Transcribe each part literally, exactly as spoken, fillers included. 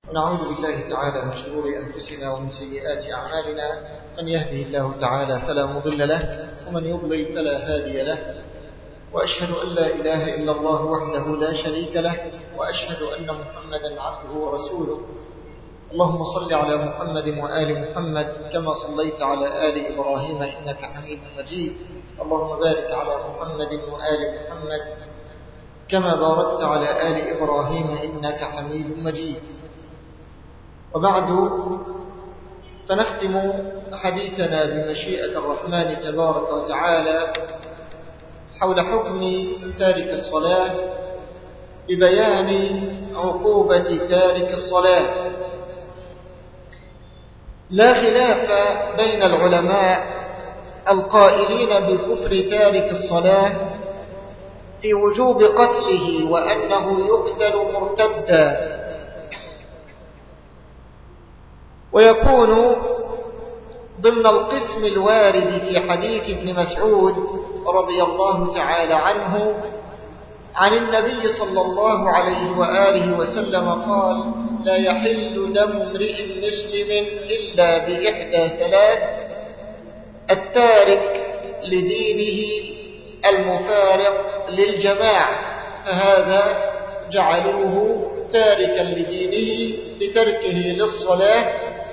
ونعوذ بالله تعالى من شرور أنفسنا ومن سيئات أعمالنا. من يهده الله تعالى فلا مضل له، ومن يضلل فلا هادي له. وأشهد أن لا إله إلا الله وحده لا شريك له، وأشهد أن محمدا عبده ورسوله. اللهم صل على محمد وآل محمد كما صليت على آل إبراهيم إنك حميد مجيد. اللهم بارك على محمد وآل محمد كما باركت على آل إبراهيم إنك حميد مجيد. وبعد، فنختم حديثنا بمشيئة الرحمن تبارك وتعالى حول حكم تارك الصلاة، ببيان عقوبة تارك الصلاة. لا خلاف بين العلماء القائلين بكفر تارك الصلاة في وجوب قتله وأنه يقتل مرتدا، ويكون ضمن القسم الوارد في حديث ابن مسعود رضي الله تعالى عنه عن النبي صلى الله عليه وآله وسلم قال: لا يحل دم امرئ مسلم إلا بإحدى ثلاث: التارك لدينه المفارق للجماعة، فهذا جعلوه تاركا لدينه بتركه للصلاة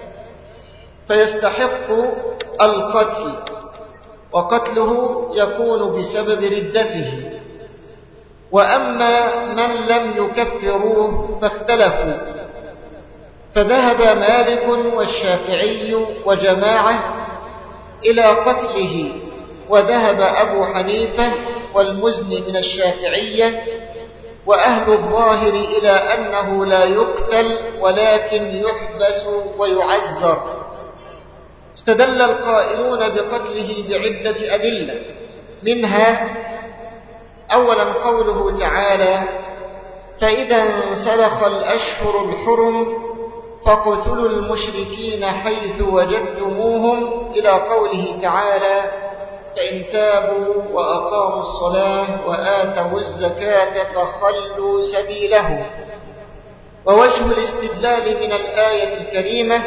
فيستحق القتل، وقتله يكون بسبب ردته. وأما من لم يكفروه فاختلفوا، فذهب مالك والشافعي وجماعة إلى قتله، وذهب أبو حنيفة والمزني من الشافعية وأهل الظاهر إلى أنه لا يقتل ولكن يحبس ويعزر. استدل القائلون بقتله بعدة أدلة، منها أولا قوله تعالى: فإذا انسلخ الأشهر الحرم فاقتلوا المشركين حيث وجدتموهم، إلى قوله تعالى: فإن تابوا وأقاموا الصلاة وآتوا الزكاة فخلوا سبيلهم. ووجه الاستدلال من الآية الكريمة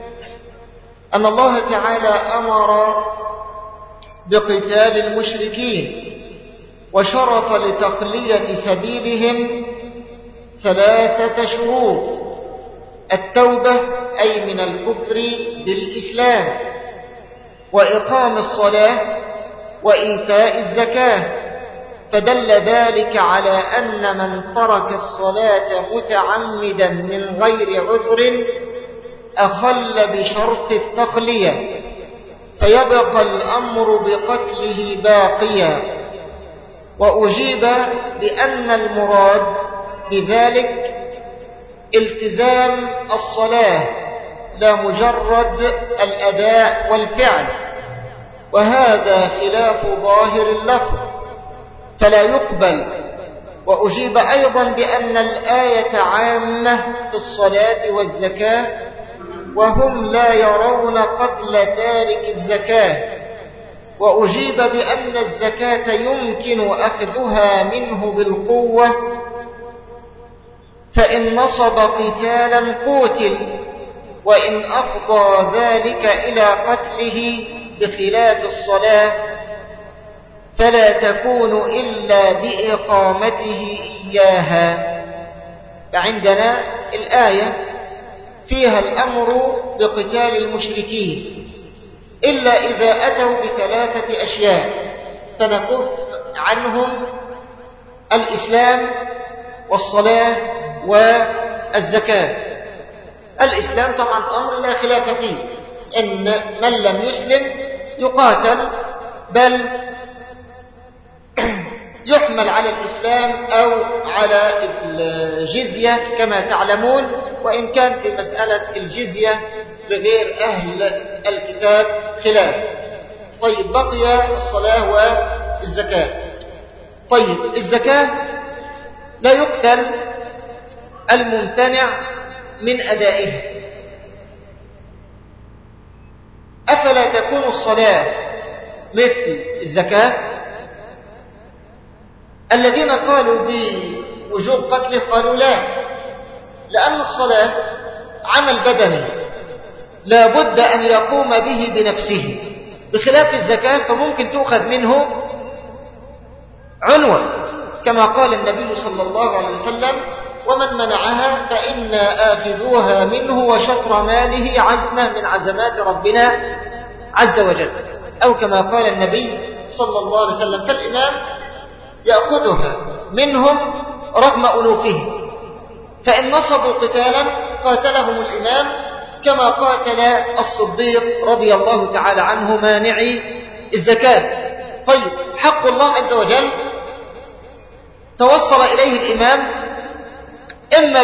أن الله تعالى أمر بقتال المشركين، وشرط لتخلية سبيلهم ثلاثة شروط: التوبة أي من الكفر بالإسلام، وإقام الصلاة، وإيتاء الزكاة. فدل ذلك على أن من ترك الصلاة متعمدا من غير عذر أخل بشرط التخلية، فيبقى الأمر بقتله باقيا. وأجيب بأن المراد بذلك التزام الصلاة لا مجرد الأداء والفعل، وهذا خلاف ظاهر اللفظ فلا يقبل. وأجيب أيضا بأن الآية عامة في الصلاة والزكاة، وهم لا يرون قتل تارك الزكاة. وأجيب بأن الزكاة يمكن أخذها منه بالقوة، فإن نصب قتالا قتل، وإن أفضى ذلك إلى قتله بخلاف الصلاة فلا تكون إلا بإقامته إياها. فعندنا الآية فيها الأمر بقتال المشركين إلا إذا أتوا بثلاثة أشياء، فنكف عنهم الإسلام والصلاة والزكاة. الإسلام طبعا أمر لا خلاف فيه، إن من لم يسلم يقاتل، بل يحمل على الإسلام أو على الجزية كما تعلمون، وإن كان في مسألة الجزية لغير أهل الكتاب خلاف. طيب، بقي الصلاة والزكاة. طيب، الزكاة لا يقتل الممتنع من أدائها، أفلا تكون الصلاة مثل الزكاة؟ الذين قالوا بوجوب قتله قالوا لا، لأن الصلاة عمل بدني لا بد أن يقوم به بنفسه، بخلاف الزكاة فممكن تؤخذ منه عنوة، كما قال النبي صلى الله عليه وسلم: ومن منعها فإنا آخذوها منه وشطر ماله عزمة من عزمات ربنا عز وجل، أو كما قال النبي صلى الله عليه وسلم. فالإمام يأخذها منهم رغم ألوفهم، فإن نصبوا قتالا قاتلهم الإمام كما قاتل الصديق رضي الله تعالى عنه مانعي الزكاة. طيب، حق الله عز وجل توصل إليه الإمام إما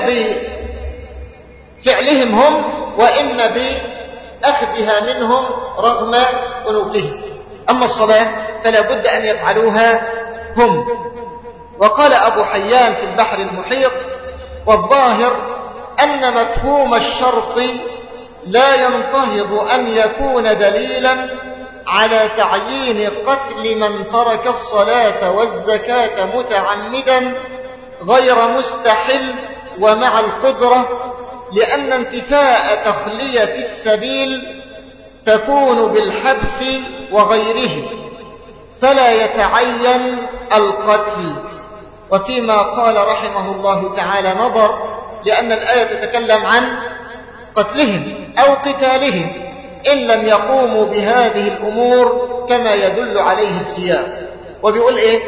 بفعلهم هم وإما بأخذها منهم رغم أنوفهم. أما الصلاة فلا بد أن يفعلوها هم. وقال أبو حيان في البحر المحيط: والظاهر أن مفهوم الشرط لا ينتهض أن يكون دليلا على تعيين قتل من ترك الصلاة والزكاة متعمدا غير مستحل ومع القدرة، لأن انتفاء تخلية السبيل تكون بالحبس وغيره، فلا يتعين القتل. وفيما قال رحمه الله تعالى نظر، لأن الآية تتكلم عن قتلهم أو قتالهم إن لم يقوموا بهذه الأمور كما يدل عليه السياق. وبيقول إيه؟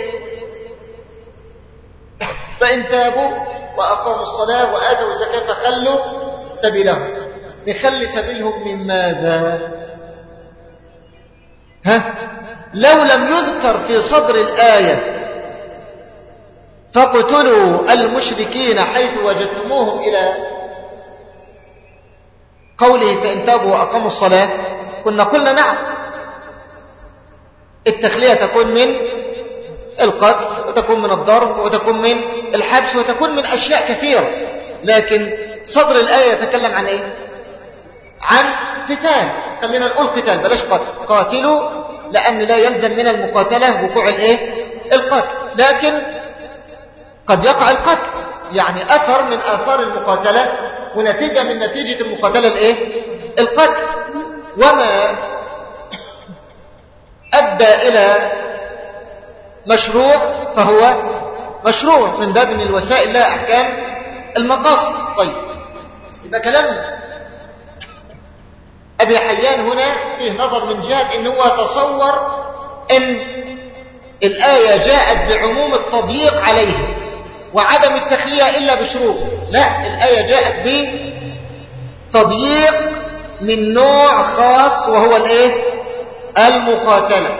فإن تابوا وأقاموا الصلاة وآتوا الزكاة فخلوا سبيلهم. نخلي سبيلهم من ماذا؟ ها؟ لو لم يذكر في صدر الآية فاقتلوا المشركين حيث وجدتموهم إلى قوله فإن تابوا وأقاموا الصلاة، كنا قلنا نعم، التخلية تكون من القتل وتكون من الضرب وتكون من الحبس وتكون من أشياء كثيرة. لكن صدر الآية يتكلم عن إيه؟ عن قتال. خلينا نقول قتال بلاش قتل. قاتلوا، لأن لا يلزم من المقاتلة وقوع الإيه؟ القتل، لكن قد يقع القتل، يعني أثر من آثار المقاتلة ونتيجة من نتيجة المقاتلة الإيه؟ القتل. وما أدى إلى مشروع فهو مشروع من باب من الوسائل لا أحكام المقاصد. طيب، إذا كلام أبي حيان هنا فيه نظر من جهة إن هو تصور إن الآية جاءت بعموم التضييق عليه وعدم التخلية إلا بشروط. لا، الآية جاءت بتضييق من نوع خاص وهو الإيه؟ المقاتلة.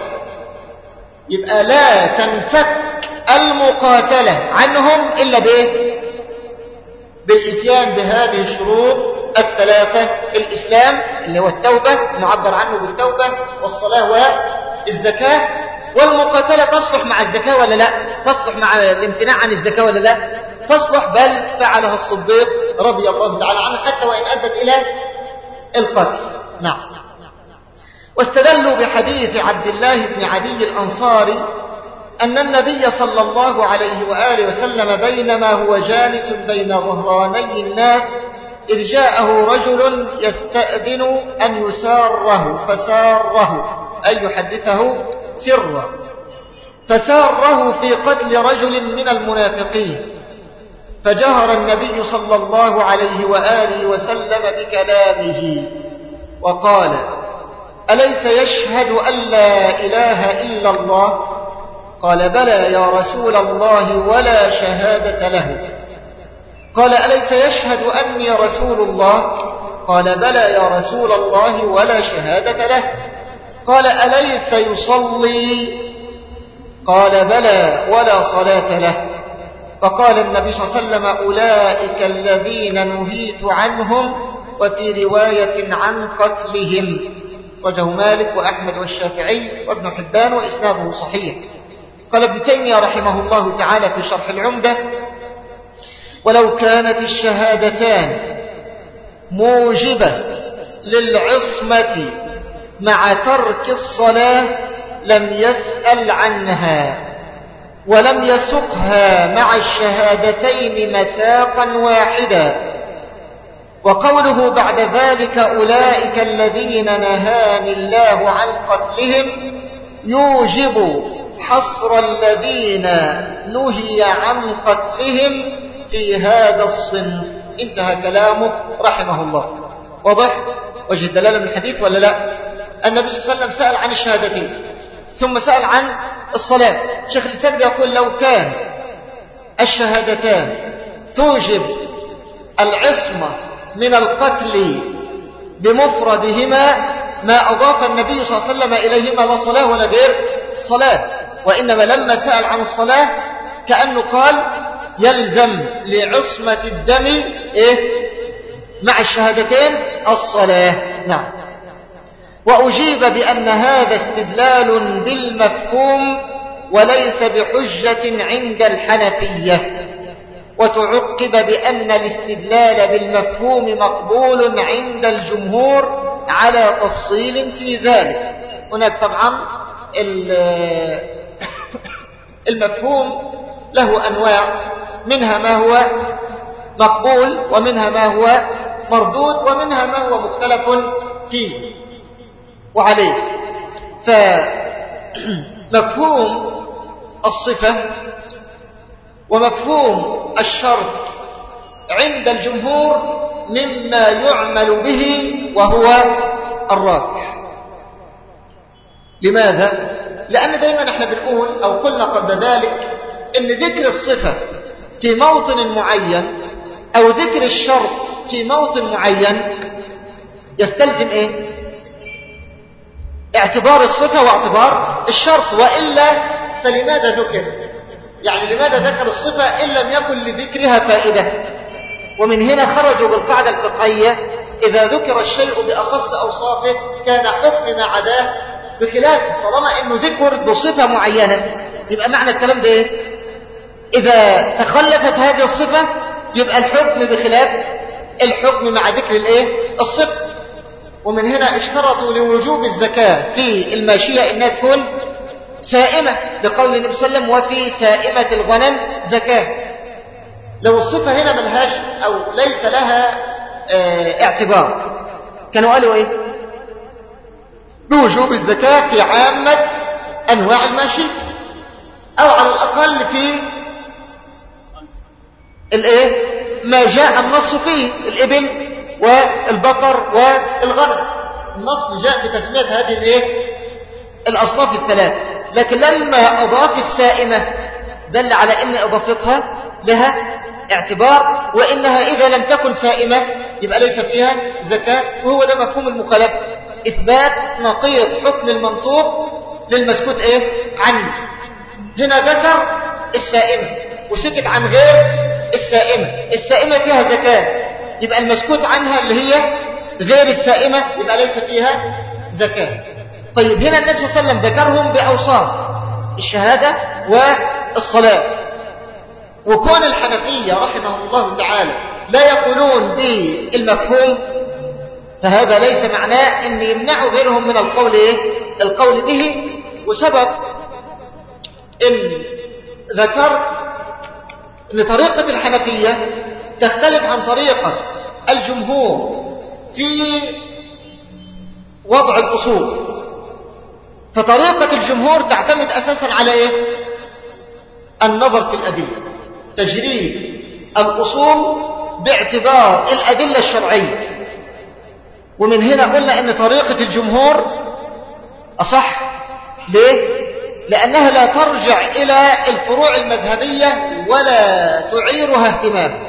يبقى لا تنفك المقاتلة عنهم إلا بإيه؟ بالإتيان بهذه الشروط الثلاثة: الإسلام اللي هو التوبة معبر عنه بالتوبة، والصلاة والزكاة. والمقاتلة تصلح مع الزكاة ولا لا؟ تصلح مع الامتناع عن الزكاة ولا لا؟ تصلح، بل فعلها الصديق رضي الله تعالى عنه حتى وإن أدت إلى القتل. نعم. واستدلوا بحديث عبد الله بن عدي الأنصاري أن النبي صلى الله عليه وآله وسلم بينما هو جالس بين ظهراني الناس إذ جاءه رجل يستأذن أن يساره فساره، أي يحدثه سرا، فساره في قتل رجل من المنافقين، فجهر النبي صلى الله عليه وآله وسلم بكلامه وقال: أليس يشهد أن لا إله إلا الله؟ قال: بلى يا رسول الله ولا شهادة له. قال: أليس يشهد أني رسول الله؟ قال: بلى يا رسول الله ولا شهادة له. قال: أليس يصلي؟ قال: بلى ولا صلاة له. فقال النبي صلى الله عليه وسلم: أولئك الذين نهيت عنهم، وفي رواية عن قتلهم. رجه مالك وأحمد والشافعي وابن حبان وإسناده صحيح. قال ابن تيمية رحمه الله تعالى في شرح العمدة: ولو كانت الشهادتان موجبة للعصمة مع ترك الصلاة لم يسأل عنها ولم يسقها مع الشهادتين مساقا واحدا، وقوله بعد ذلك أولئك الذين نهاني الله عن قتلهم يوجب حصر الذين نهي عن قتلهم في هذا الصنف. انتهى كلامه رحمه الله. واضح وجه الدلالة من الحديث ولا لا؟ النبي صلى الله عليه وسلم سأل عن الشهادتين ثم سأل عن الصلاة. شيخ الإسلام يقول لو كان الشهادتان توجب العصمة من القتل بمفردهما ما أضاف النبي صلى الله عليه وسلم إليهما لا صلاة ولا غير صلاة، وإنما لما سأل عن الصلاة كأنه قال يلزم لعصمة الدم إيه؟ مع الشهادتين الصلاة. نعم. وأجيب بأن هذا استدلال بالمفهوم وليس بحجة عند الحنفية، وتعقب بأن الاستدلال بالمفهوم مقبول عند الجمهور على تفصيل في ذلك. هناك طبعا المفهوم له أنواع، منها ما هو مقبول ومنها ما هو مردود ومنها ما هو مختلف فيه وعليه. فمفهوم الصفة ومفهوم الشرط عند الجمهور مما يعمل به وهو الراجح. لماذا؟ لأن دائما احنا بنقول أو قلنا قبل ذلك إن ذكر الصفة في موطن معين أو ذكر الشرط في موطن معين يستلزم إيه؟ اعتبار الصفة واعتبار الشرط، وإلا فلماذا ذكر؟ يعني لماذا ذكر الصفة إن لم يكن لذكرها فائدة؟ ومن هنا خرجوا بالقاعدة الفقهية إذا ذكر الشيء بأخص أوصافه كان حكم ما عداه بخلافه. طالما إنه ذكر بصفة معينة يبقى معنى الكلام ده إيه؟ إذا تخلفت هذه الصفة يبقى الحكم بخلاف الحكم مع ذكر الإيه؟ الصفة. ومن هنا اشترطوا لوجوب الزكاة في الماشية إنها تكون سائمة، لقول النبي صلى الله عليه وسلم وفي سائمة الغنم زكاة. لو الصفة هنا ملهاش أو ليس لها اه اعتبار كانوا قالوا إيه؟ بوجوب الزكاة في عامة أنواع الماشية، أو على الأقل في الإيه؟ ما جاء النص فيه، الإبل والبقر والغنم. النص جاء بتسمية هذه الإيه؟ الأصناف الثلاث. لكن لما أضاف السائمة دل على أن إضافتها لها اعتبار، وإنها إذا لم تكن سائمة يبقى ليس فيها زكاة. وهو ده مفهوم المخالفة، إثبات نقيض حكم المنطوق للمسكوت إيه؟ عنه. هنا ذكر السائمة وسكت عن غير السائمة. السائمة فيها زكاة، يبقى المسكوت عنها اللي هي غير السائمة يبقى ليس فيها زكاة. طيب هنا النبي صلى الله عليه وسلم ذكرهم بأوصاف الشهادة والصلاة. وكون الحنفية رحمهم الله تعالى لا يقولون بالمفهوم فهذا ليس معناه أن يمنعوا غيرهم من القول إيه؟ القول به. وسبب إن ذكرت أن طريقة الحنفية تختلف عن طريقة الجمهور في وضع الأصول. فطريقة الجمهور تعتمد أساسا على إيه؟ النظر في الأدلة، تجريد الأصول باعتبار الأدلة الشرعية. ومن هنا قلنا أن طريقة الجمهور أصح. ليه؟ لأنها لا ترجع إلى الفروع المذهبية ولا تعيرها اهتمام.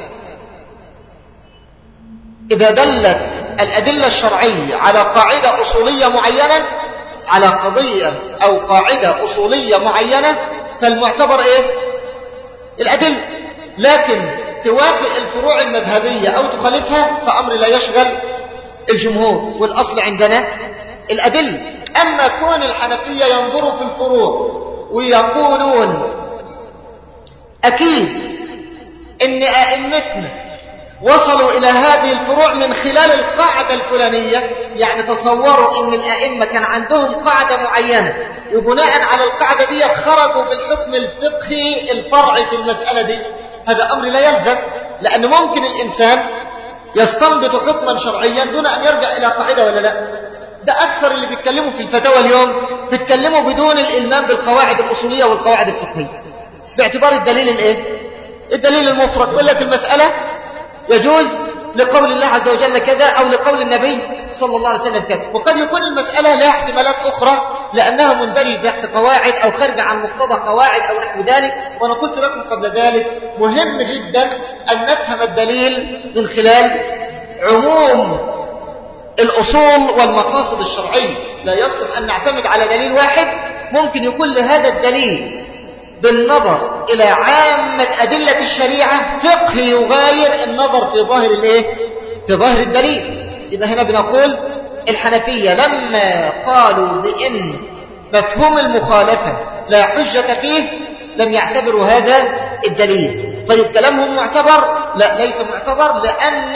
إذا دلت الأدلة الشرعية على قاعدة أصولية معينة، على قضية أو قاعدة أصولية معينة، فالمعتبر إيه؟ الأدلة. لكن توافق الفروع المذهبية أو تخالفها فأمر لا يشغل الجمهور، والأصل عندنا الأدلة. أما كون الحنفية ينظروا في الفروع ويقولون أكيد إن أئمتنا وصلوا إلى هذه الفروع من خلال القاعدة الفلانية، يعني تصوروا إن الأئمة كان عندهم قاعدة معينة وبناء على القاعدة دي خرجوا بالحكم الفقهي الفرعي في المسألة دي. هذا أمر لا يلزم، لأنه ممكن الإنسان يستنبط حكما شرعيا دون أن يرجع إلى قاعدة ولا لا؟ ده أكثر اللي بيتكلموا في الفتاوى اليوم بيتكلموا بدون الإلمام بالقواعد الأصولية والقواعد الفقهية باعتبار الدليل الإيه؟ الدليل المفرد. يقول لك المسألة يجوز لقول الله عز وجل كذا أو لقول النبي صلى الله عليه وسلم كذا، وقد يكون المسألة لها احتمالات أخرى لأنها مندرجة تحت قواعد أو خارجة عن مقتضى قواعد أو نحو ذلك. وأنا قلت لكم قبل ذلك مهم جدا أن نفهم الدليل من خلال عموم الأصول والمقاصد الشرعية. لا يصلح أن نعتمد على دليل واحد ممكن يكون لهذا الدليل بالنظر إلى عامة أدلة الشريعة فقه يغاير النظر في ظاهر الإيه؟ في ظاهر الدليل. إذا هنا بنقول الحنفية لما قالوا بأن مفهوم المخالفة لا حجة فيه لم يعتبروا هذا الدليل. طيب كلامهم معتبر؟ لا، ليس معتبر، لأن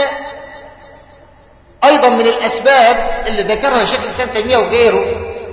أيضا من الأسباب اللي ذكرها شيخ الإسلام تيمية وغيره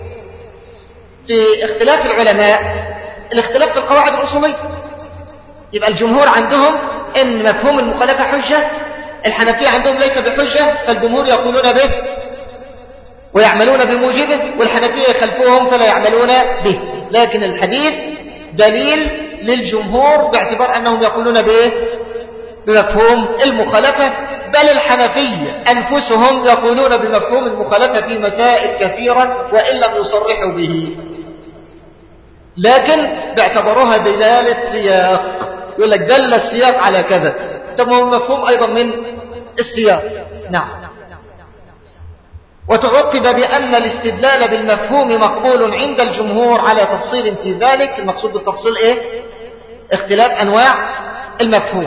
في اختلاف العلماء الاختلاف في القواعد الأصولية. يبقى الجمهور عندهم ان مفهوم المخالفة حجة، الحنفية عندهم ليس بحجة، فالجمهور يقولون به ويعملون بموجبه، والحنفية يخلفوهم فلا يعملون به. لكن الحديث دليل للجمهور باعتبار أنهم يقولون به بمفهوم المخالفة، بل الحنفية أنفسهم يقولون بمفهوم المخالفة في مسائل كثيرة وإن لم يصرحوا به، لكن باعتبروها دلالة سياق. يقول لك دل السياق على كذا، ده مفهوم أيضا من السياق. نعم. وتعقب بأن الاستدلال بالمفهوم مقبول عند الجمهور على تفصيل في ذلك. المقصود بالتفصيل إيه؟ اختلاف أنواع المفهوم،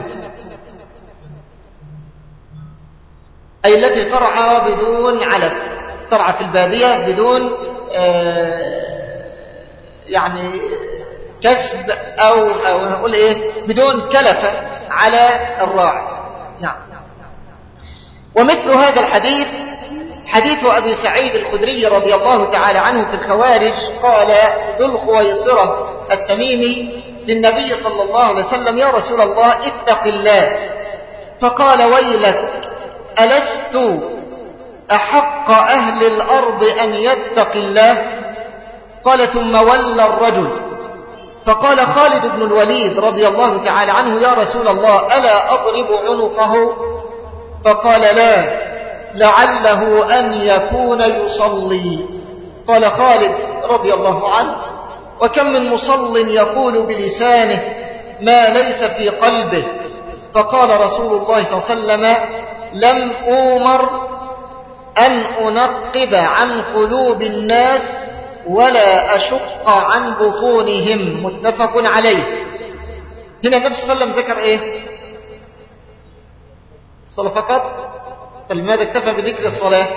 أي التي ترعى بدون علف، ترعى في البادية بدون آه يعني كسب أو, أو نقول إيه بدون كلفة على الراعي. نعم. ومثل هذا الحديث حديث أبي سعيد الخدري رضي الله تعالى عنه في الخوارج. قال ذو الخويصرة التميمي للنبي صلى الله عليه وسلم: يا رسول الله اتق الله. فقال: ويلك، ألست أحق أهل الأرض أن يتق الله؟ قال: ثم ولى الرجل. فقال خالد بن الوليد رضي الله تعالى عنه: يا رسول الله ألا أضرب عنقه؟ فقال: لا، لعله أن يكون يصلي. قال خالد رضي الله عنه: وكم من مصل يقول بلسانه ما ليس في قلبه. فقال رسول الله صلى الله عليه وسلم: لم أؤمر أن أنقب عن قلوب الناس ولا أشق عن بطونهم. متفق عليه. هنا النبي صلى الله عليه وسلم ذكر إيه؟ الصلاة فقط؟ فلماذا اكتفى بذكر الصلاة؟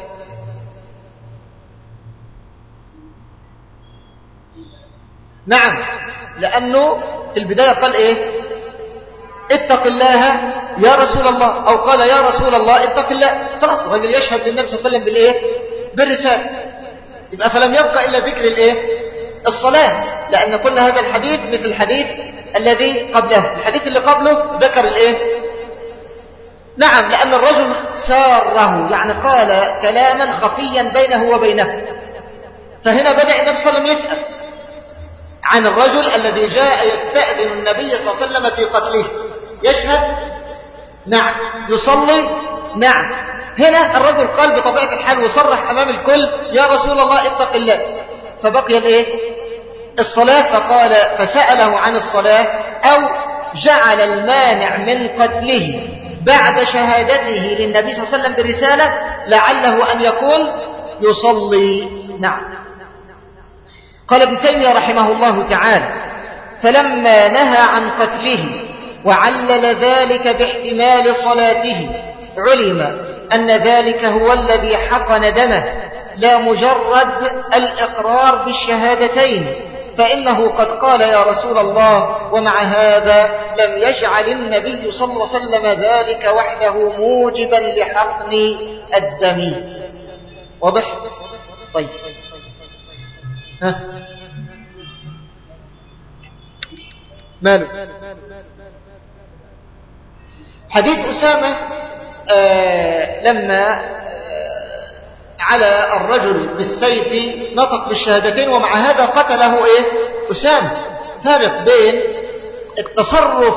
نعم، لأنه في البداية قال إيه؟ اتق الله يا رسول الله، أو قال يا رسول الله اتق الله. خلاص الرجل يشهد للنبي صلى الله عليه وسلم بالإيه؟ بالرسالة. يبقى فلم يبقى إلا ذكر الإيه؟ الصلاة، لأن كل هذا الحديث مثل الحديث الذي قبله. الحديث اللي قبله ذكر الإيه؟ نعم، لأن الرجل ساره، يعني قال كلاما خفيا بينه وبينه. فهنا بدأ النبي صلى الله عليه وسلم يسأل عن الرجل الذي جاء يستأذن النبي صلى الله عليه وسلم في قتله. يشهد؟ نعم. يصلي؟ نعم. هنا الرجل قال بطبيعة الحال وصرح أمام الكل: يا رسول الله اتق الله. فبقي الايه؟ الصلاة. فقال فسأله عن الصلاة، أو جعل المانع من قتله بعد شهادته للنبي صلى الله عليه وسلم بالرسالة لعله أن يكون يصلي. نعم. قال ابن تيمية رحمه الله تعالى: فلما نهى عن قتله وعلل ذلك باحتمال صلاته علم أن ذلك هو الذي حقن دمه، لا مجرد الإقرار بالشهادتين، فإنه قد قال يا رسول الله، ومع هذا لم يجعل النبي صلى الله عليه وسلم ذلك وحده موجبا لحقن الدم. واضح؟ طيب. ها ماله؟ حديث أسامة آه لما آه على الرجل بالسيف نطق بالشهادتين ومع هذا قتله إيه؟ أسامة. فرق بين التصرف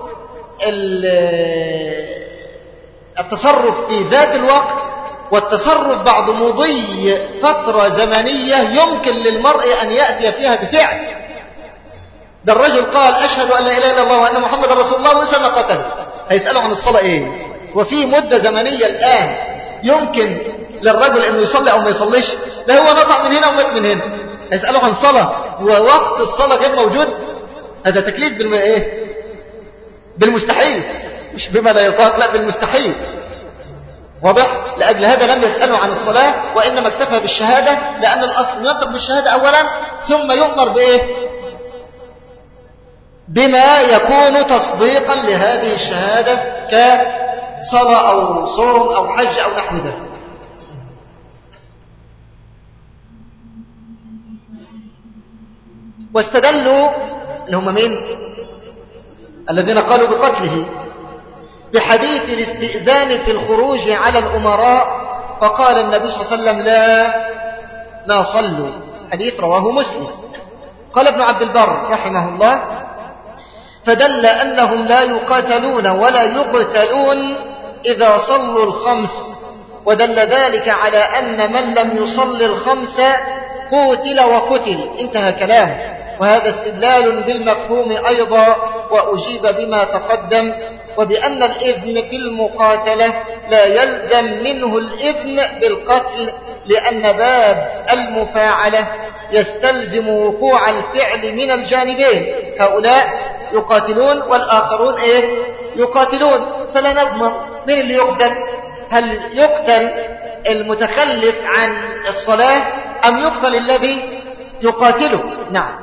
التصرف في ذات الوقت والتصرف بعد مضي فترة زمنية يمكن للمرء أن يأتي فيها بفعل. ده الرجل قال أشهد أن لا إله إلا الله وأن محمد رسول الله وأسامة قتل، هيسأله عن الصلاة إيه؟ وفي مدة زمنية الآن يمكن للرجل أنه يصلي أو ما يصليش؟ لا، هو نطع من هنا ومات من هنا، هيسأله عن صلاة ووقت الصلاة غير موجود. هذا تكليف بالم... إيه؟ بالمستحيل، مش بما لا يطاق، لا بالمستحيل. واضح؟ لأجل هذا لم يسأله عن الصلاة وإنما اكتفى بالشهادة، لأن الأصل ينطق بالشهادة أولا ثم يؤمر بإيه؟ بما يكون تصديقا لهذه الشهادة كصلاة أو صوم أو حج أو نحو ذلك. واستدلوا اللي هم مين؟ الذين قالوا بقتله بحديث الاستئذان في الخروج على الأمراء، فقال النبي صلى الله عليه وسلم لا ما صلوا. حديث رواه مسلم. قال ابن عبد البر رحمه الله فدل أنهم لا يقاتلون ولا يقتلون إذا صلوا الخمس، ودل ذلك على أن من لم يصل الخمس قتل وقتل. انتهى كلامه. وهذا استدلال بالمفهوم أيضا، وأجيب بما تقدم، وبأن الإذن في المقاتلة لا يلزم منه الإذن بالقتل، لأن باب المفاعلة يستلزم وقوع الفعل من الجانبين، هؤلاء يقاتلون والآخرون إيه؟ يقاتلون، فلا نضمن من اللي يقتل. هل يقتل المتخلف عن الصلاة أم يقتل الذي يقاتله؟ نعم،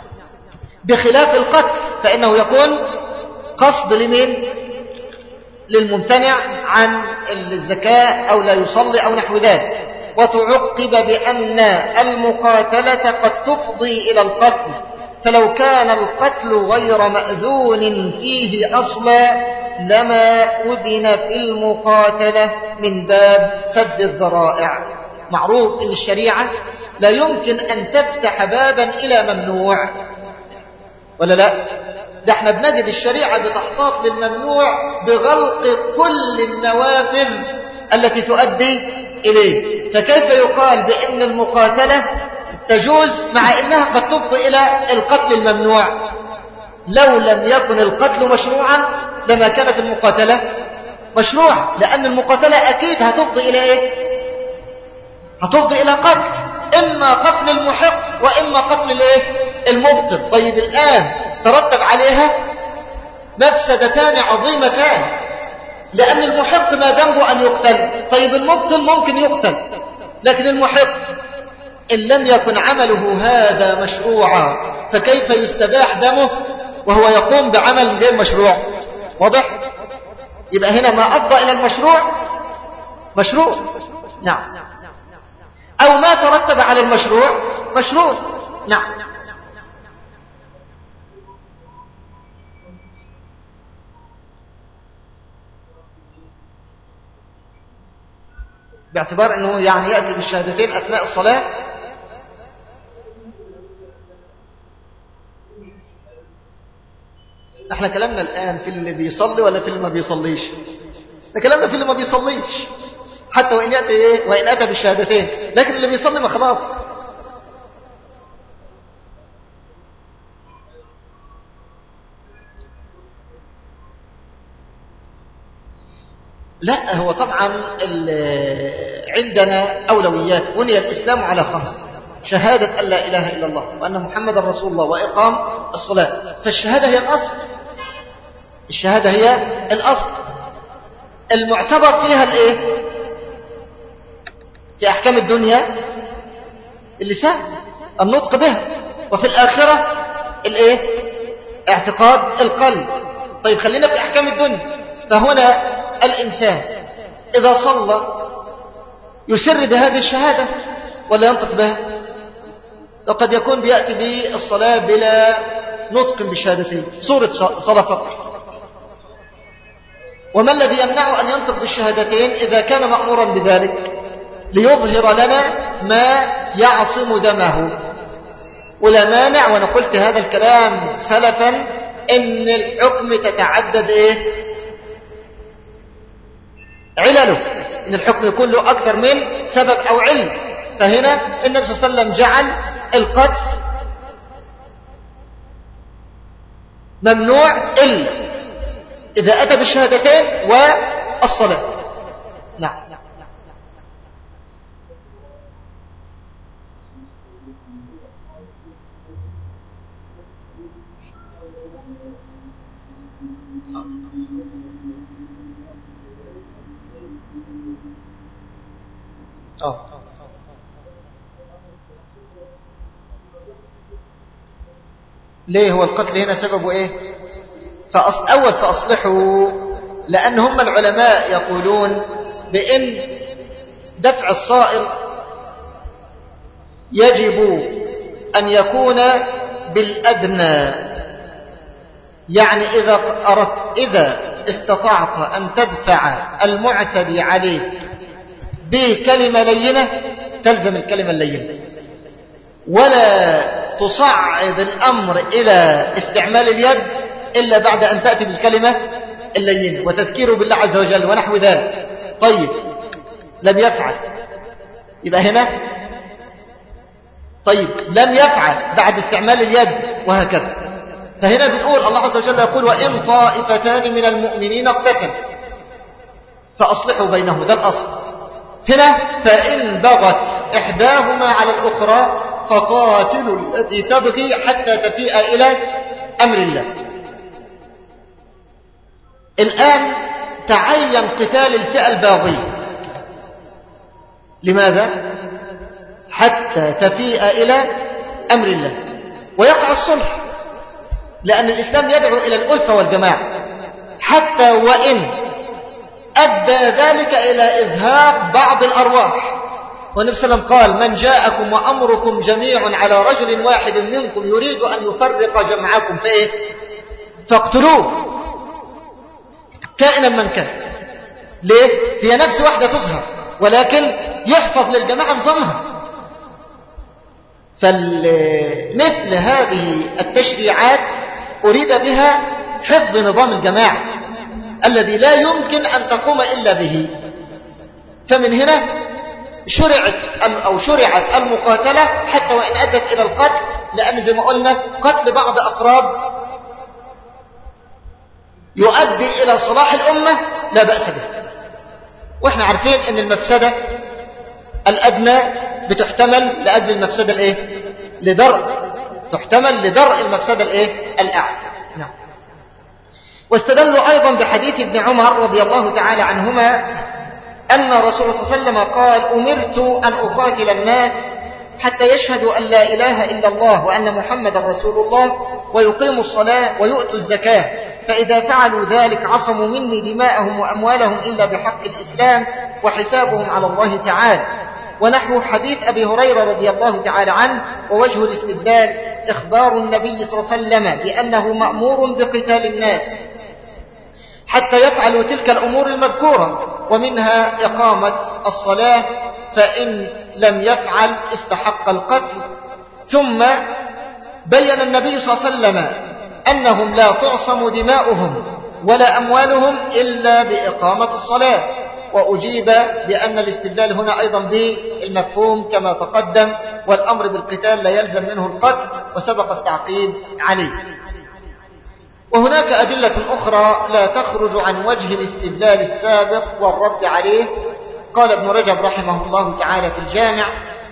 بخلاف القتل فإنه يكون قصد لمن؟ للممتنع عن الزكاة أو لا يصلي أو نحو ذلك. وتعقب بأن المقاتلة قد تفضي إلى القتل، فلو كان القتل غير مأذون فيه أصلا لما أذن في المقاتلة من باب سد الذرائع. معروف إن الشريعة لا يمكن أن تفتح بابا إلى ممنوع، ولا لا؟ ده احنا بنجد الشريعة بتحتاط للممنوع بغلق كل النوافذ التي تؤدي إليه. فكيف يقال بأن المقاتلة تجوز مع أنها قد تفضي إلى القتل الممنوع؟ لو لم يكن القتل مشروعا لما كانت المقاتلة مشروعة، لأن المقاتلة أكيد هتفضي إلى إيه؟ هتفضي إلى قتل، إما قتل المحق وإما قتل الإيه؟ المبطل. طيب الآن ترتب عليها مفسدتان عظيمتان، لأن المحق ما ذنبه أن يقتل. طيب المبطل ممكن يقتل، لكن المحق إن لم يكن عمله هذا مشروعا فكيف يستباح دمه وهو يقوم بعمل غير مشروع؟ واضح؟ يبقى هنا ما أفضى إلى المشروع مشروع، نعم، أو ما ترتب على المشروع مشروع، نعم. باعتبار أنه يعني يأتي بالشهادتين أثناء الصلاة. احنا كلامنا الآن في اللي بيصلي ولا في اللي ما بيصليش؟ ده كلامنا في اللي ما بيصليش، حتى وإن يأتي إيه؟ وإن أتى بالشهادتين، لكن اللي بيصلي ما خلاص. لا، هو طبعا عندنا أولويات. بني الإسلام على خمس: شهادة أن لا إله إلا الله وأن محمد رسول الله وإقام الصلاة. فالشهادة هي الأصل، الشهادة هي الأصل المعتبر فيها الإيه؟ في أحكام الدنيا اللسان، النطق بها، وفي الآخرة الإيه؟ اعتقاد القلب. طيب خلينا في أحكام الدنيا. فهنا الإنسان إذا صلى يسر بهذه الشهادة ولا ينطق بها؟ وقد يكون بيأتي بالصلاة بلا نطق بالشهادتين، صورة صلاة فقط. وما الذي يمنعه أن ينطق بالشهادتين إذا كان مأمورا بذلك؟ ليظهر لنا ما يعصم دمه. ولا مانع، وأنا قلت هذا الكلام سلفا، إن الحكم تتعدد إيه؟ علله، إن الحكم يكون له أكثر من سبب أو علم. فهنا النبي صلى الله عليه وسلم جعل القتل ممنوع إلا إذا أتى بالشهادتين والصلاة. نعم. أوه. ليه هو القتل هنا سببه ايه؟ فأصل أول فأصلحوا، لأن هم العلماء يقولون بأن دفع الصائل يجب أن يكون بالأدنى. يعني إذا أردت إذا استطعت أن تدفع المعتدي عليك بكلمة لينة تلزم الكلمة اللينة، ولا تصعد الأمر إلى استعمال اليد إلا بعد أن تأتي بالكلمة اللينة وتذكيره بالله عز وجل ونحو ذلك. طيب لم يفعل، يبقى هنا طيب لم يفعل بعد استعمال اليد وهكذا. فهنا بنقول الله عز وجل يقول وإن طائفتان من المؤمنين اقتتلوا فأصلحوا بينهما، ده الأصل. هنا فإن بغت إحداهما على الأخرى فقاتلوا التي تبغي حتى تفيء إلى أمر الله. الآن تعين قتال الفئة الباغية. لماذا؟ حتى تفيء إلى أمر الله ويقع الصلح، لأن الإسلام يدعو إلى الألفة والجماعة، حتى وإن أدى ذلك إلى إزهاق بعض الأرواح. والنبي صلى الله عليه وسلم قال من جاءكم وأمركم جميع على رجل واحد منكم يريد أن يفرق جمعكم فإيه؟ فاقتلوه كائنا من كان. ليه؟ هي نفس واحدة تظهر، ولكن يحفظ للجماعة نظامها. فمثل هذه التشريعات أريد بها حفظ نظام الجماعة الذي لا يمكن أن تقوم إلا به. فمن هنا شرعت أو شرعت المقاتلة حتى وإن أدت إلى القتل، لأن زي ما قلنا قتل بعض أفراد يؤدي إلى صلاح الأمة لا بأس به. وإحنا عارفين أن المفسدة الأدنى بتحتمل لأجل المفسدة الإيه؟ لدرء تحتمل لدرء المفسدة الإيه؟ الأعلى. نعم. واستدلوا أيضا بحديث ابن عمر رضي الله تعالى عنهما أن رسول الله صلى الله عليه وسلم قال أمرت أن أقاتل الناس حتى يشهدوا أن لا إله إلا الله وأن محمد رسول الله ويقيموا الصلاة ويؤتوا الزكاة، فإذا فعلوا ذلك عصموا مني دماءهم وأموالهم إلا بحق الإسلام وحسابهم على الله تعالى. ونحو حديث أبي هريرة رضي الله تعالى عنه. ووجه الاستدلال إخبار النبي صلى الله عليه وسلم بأنه مأمور بقتال الناس حتى يفعلوا تلك الأمور المذكورة، ومنها إقامة الصلاة، فإن لم يفعل استحق القتل. ثم بين النبي صلى الله عليه وسلم أنهم لا تعصم دماؤهم ولا أموالهم إلا بإقامة الصلاة. وأجيب بأن الاستدلال هنا أيضا بالمفهوم كما تقدم، والأمر بالقتال لا يلزم منه القتل وسبق التعقيب عليه. وهناك أدلة أخرى لا تخرج عن وجه الاستدلال السابق والرد عليه. قال ابن رجب رحمه الله تعالى في الجامع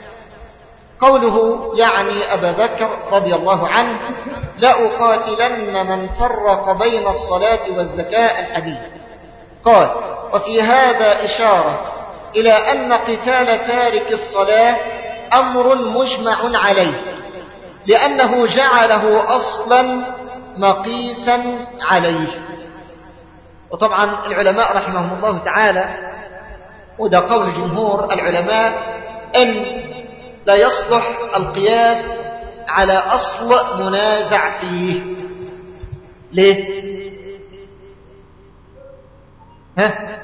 قوله يعني أبا بكر رضي الله عنه لأقاتلن من فرق بين الصلاة والزكاة الحديث. قال وفي هذا إشارة إلى أن قتال تارك الصلاة أمر مجمع عليه، لأنه جعله أصلا مقيسا عليه. وطبعا العلماء رحمهم الله تعالى، وده قول جمهور العلماء، أن لا يصلح القياس على أصل منازع فيه. ليه؟ ها؟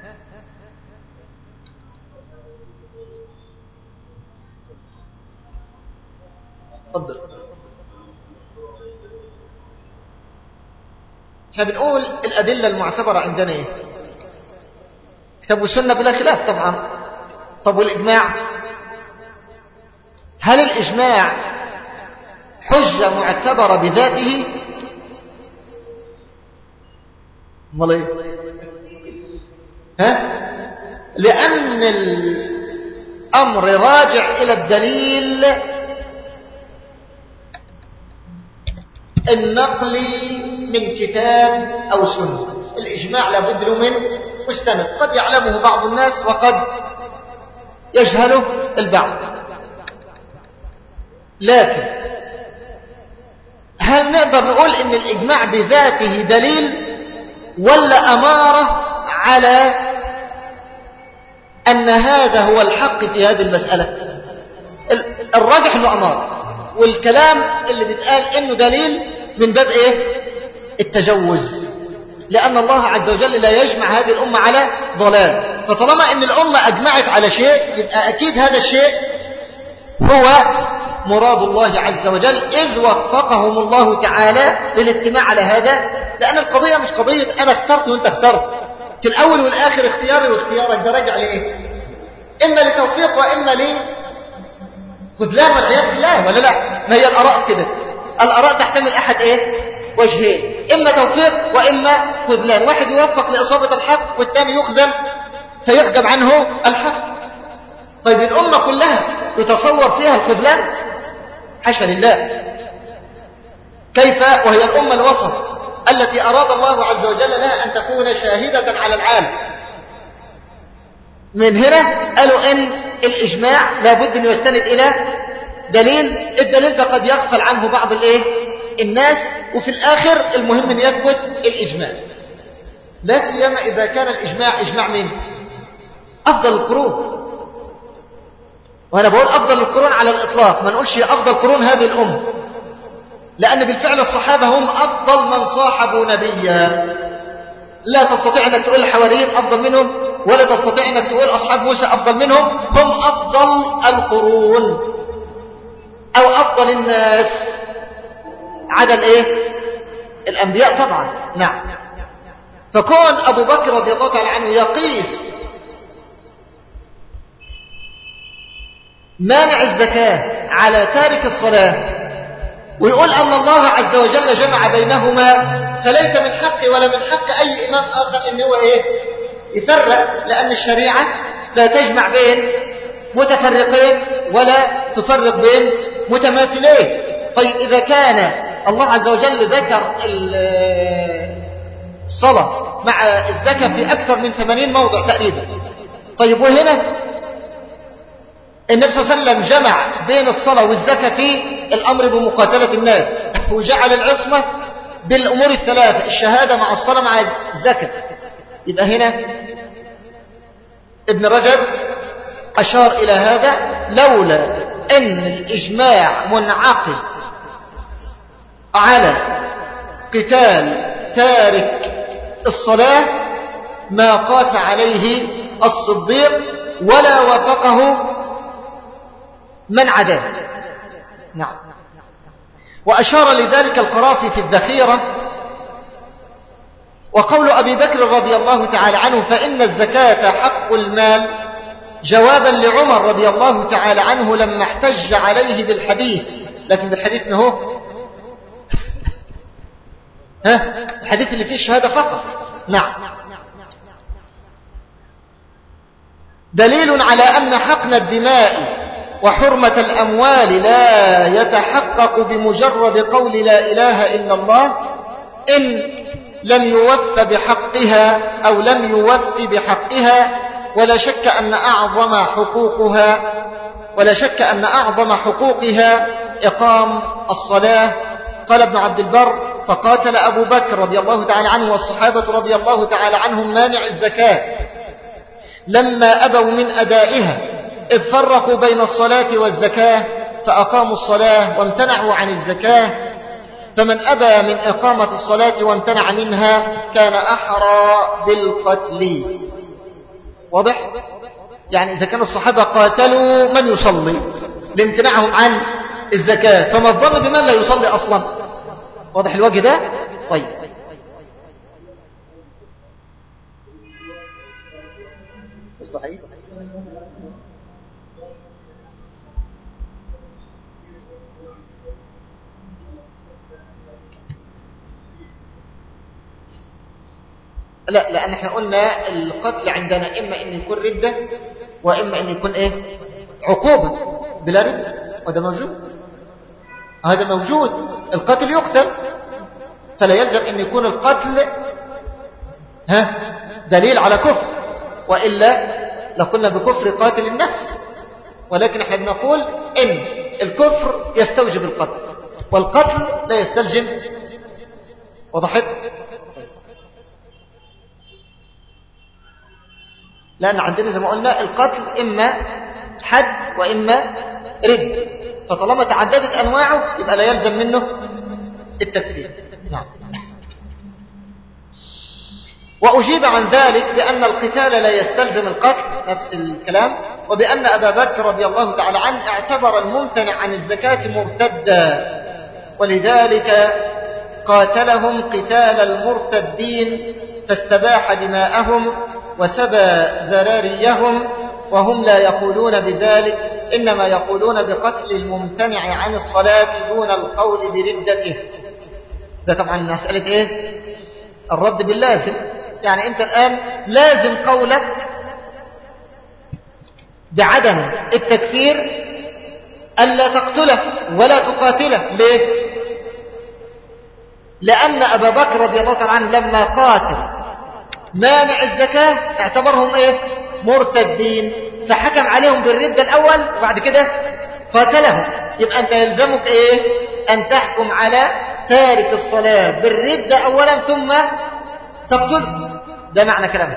تفضل. احنا بنقول الأدلة المعتبرة عندنا ايه؟ كتاب والسنة بلا خلاف طبعا. طب والإجماع؟ هل الإجماع حجة معتبرة بذاته؟ امال ايه؟ ها؟ لأن الأمر راجع إلى الدليل النقلي من كتاب أو سنة. الإجماع لابد له من مستند، قد يعلمه بعض الناس وقد يجهله البعض. لكن هل نقدر نقول إن الإجماع بذاته دليل ولا أمارة على أن هذا هو الحق في هذه المسألة؟ الراجح أنه أمارة، والكلام اللي بيتقال إنه دليل من باب إيه؟ التجوز، لأن الله عز وجل لا يجمع هذه الأمة على ضلال. فطالما إن الأمة أجمعت على شيء يبقى أكيد هذا الشيء هو مراد الله عز وجل، إذ وفقهم الله تعالى للاجتماع على هذا. لأن القضية مش قضية أنا اخترت وأنت اخترت، في الأول والآخر اختياري واختيارك ده راجع لإيه؟ إما لتوفيق وإما لخذلان والعياذ بالله، ولا لا؟ ما هي الآراء كده، الآراء تحتمل أحد إيه؟ وجهين، إما توفيق وإما خذلان. واحد يوفق لإصابة الحق والثاني يخذل فيحجب عنه الحق. طيب الأمة كلها يتصور فيها الخذلان؟ حاشا لله. كيف وهي الأمة الوسط التي أراد الله عز وجل لها أن تكون شاهدة على العالم؟ من هنا قالوا إن الإجماع لابد أن يستند إلى دليل. الدليل ده قد يغفل عنه بعض الإيه؟ الناس، وفي الآخر المهم أن يثبت الإجماع، لا سيما إذا كان الإجماع إجماع من أفضل القرون. وأنا بقول أفضل القرون على الإطلاق، ما نقولش أفضل قرون هذه الأمة، لأن بالفعل الصحابة هم أفضل من صاحبوا نبيا. لا تستطيع أنك تقول الحواريين أفضل منهم، ولا تستطيع أنك تقول أصحاب موسى أفضل منهم. هم أفضل القرون أو أفضل الناس عدا الإيه؟ الأنبياء طبعا. نعم. فكون أبو بكر رضي الله تعالى عنه يقيس مانع الزكاة على تارك الصلاة ويقول أن الله عز وجل جمع بينهما، فليس من حق ولا من حق أي إمام آخر إن هو إيه؟ يفرق، لأن الشريعة لا تجمع بين متفرقين ولا تفرق بين متماثلين. طيب إذا كان الله عز وجل ذكر الصلاة مع الزكاة في أكثر من ثمانين موضع تقريبا، طيب وهنا النبي صلى الله عليه وسلم جمع بين الصلاة والزكاة في الأمر بمقاتلة الناس، وجعل العصمة بالأمور الثلاثة، الشهادة مع الصلاة مع الزكاة. يبقى هنا ابن رجب أشار إلى هذا، لولا أن الإجماع منعقد على قتال تارك الصلاة ما قاس عليه الصديق ولا وافقه من عداه. نعم. وأشار لذلك القرافي في الذخيرة، وقول أبي بكر رضي الله تعالى عنه فإن الزكاة حق المال جوابا لعمر رضي الله تعالى عنه لما احتج عليه بالحديث. لكن بالحديث نهو ها الحديث اللي فيه الشهادة فقط. نعم. دليل على أن حقن الدماء وحرمة الأموال لا يتحقق بمجرد قول لا إله إلا الله إن لم يوف بحقها أو لم يوف بحقها، ولا شك أن أعظم حقوقها ولا شك أن أعظم حقوقها إقام الصلاة. قال ابن عبد البر فقاتل أبو بكر رضي الله تعالى عنه والصحابة رضي الله تعالى عنهم مانع الزكاة لما أبوا من أدائها، إذ فرقوا بين الصلاة والزكاة فأقاموا الصلاة وامتنعوا عن الزكاة، فمن أبى من إقامة الصلاة وامتنع منها كان أحرى بالقتل. واضح؟ يعني إذا كان الصحابة قاتلوا من يصلي لامتناعهم عن الزكاة، فما الظن بمن لا يصلي أصلا؟ واضح الوجه ده؟ طيب، صحيح. لا، لأن احنا قلنا القتل عندنا إما أن يكون ردة وإما أن يكون إيه؟ عقوبة بلا ردة، وده موجود، هذا موجود. القتل يقتل، فلا يلزم أن يكون القتل ها دليل على كفر، وإلا لقلنا بكفر قاتل النفس. ولكن احنا بنقول إن الكفر يستوجب القتل والقتل لا يستلزم. وضحت؟ لأن عندنا زي ما قلنا القتل إما حد وإما رد، فطالما تعددت أنواعه يبقى لا يلزم منه التكفير. نعم. وأجيب عن ذلك بأن القتال لا يستلزم القتل، نفس الكلام، وبأن أبا بكر رضي الله تعالى عنه اعتبر الممتنع عن الزكاة مرتدا، ولذلك قاتلهم قتال المرتدين فاستباح دماءهم وسبى ذراريهم، وهم لا يقولون بذلك، إنما يقولون بقتل الممتنع عن الصلاة دون القول بردته. ده طبعا مسألة إيه؟ الرد باللازم. يعني أنت الآن لازم قولك بعدم التكفير ألا تقتله ولا تقاتله. ليه؟ لأن أبا بكر رضي الله تعالى عنه لما قاتل مانع الزكاة اعتبرهم إيه؟ مرتدين، فحكم عليهم بالردة الأول وبعد كده قاتلهم. يبقى أنت يلزمك إيه؟ أن تحكم على تارك الصلاة بالردة أولا ثم تقتله. ده معنى كلامك.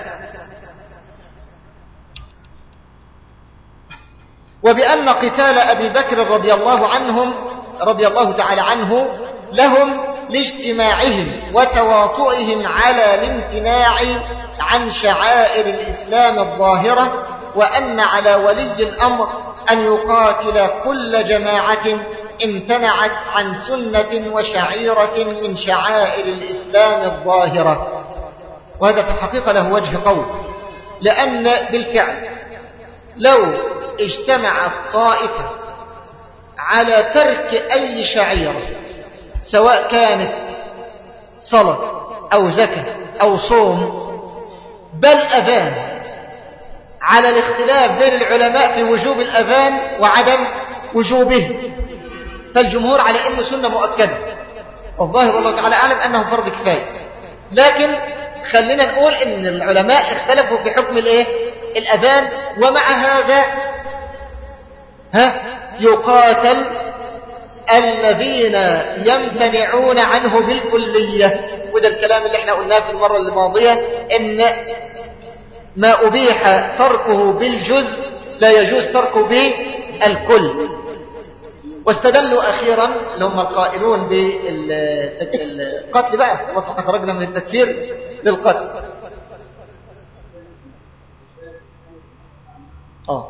وبأن قتال أبي بكر رضي الله عنهم رضي الله تعالى عنه لهم لاجتماعهم وتواطؤهم على الامتناع عن شعائر الإسلام الظاهرة، وأن على ولي الأمر أن يقاتل كل جماعة امتنعت عن سنة وشعيرة من شعائر الإسلام الظاهرة. وهذا في الحقيقة له وجه قول، لأن بالفعل لو اجتمعت طائفة على ترك أي شعيرة سواء كانت صلاة أو زكاة أو صوم بل أذان، على الاختلاف بين العلماء في وجوب الأذان وعدم وجوبه، فالجمهور على أنه سنة مؤكدة، والظاهر والله تعالى أعلم أنه فرض كفاية. لكن خلينا نقول أن العلماء اختلفوا في حكم الإيه؟ الأذان، ومع هذا ها يقاتل الذين يمتنعون عنه بالكلية. وده الكلام اللي احنا قلناه في المرة الماضية، ان ما أبيح تركه بالجزء لا يجوز تركه بالكل. واستدلوا أخيرا اللي هم القائلون بالقتل بقى، خلاص احنا خرجنا من التكفير للقتل. اه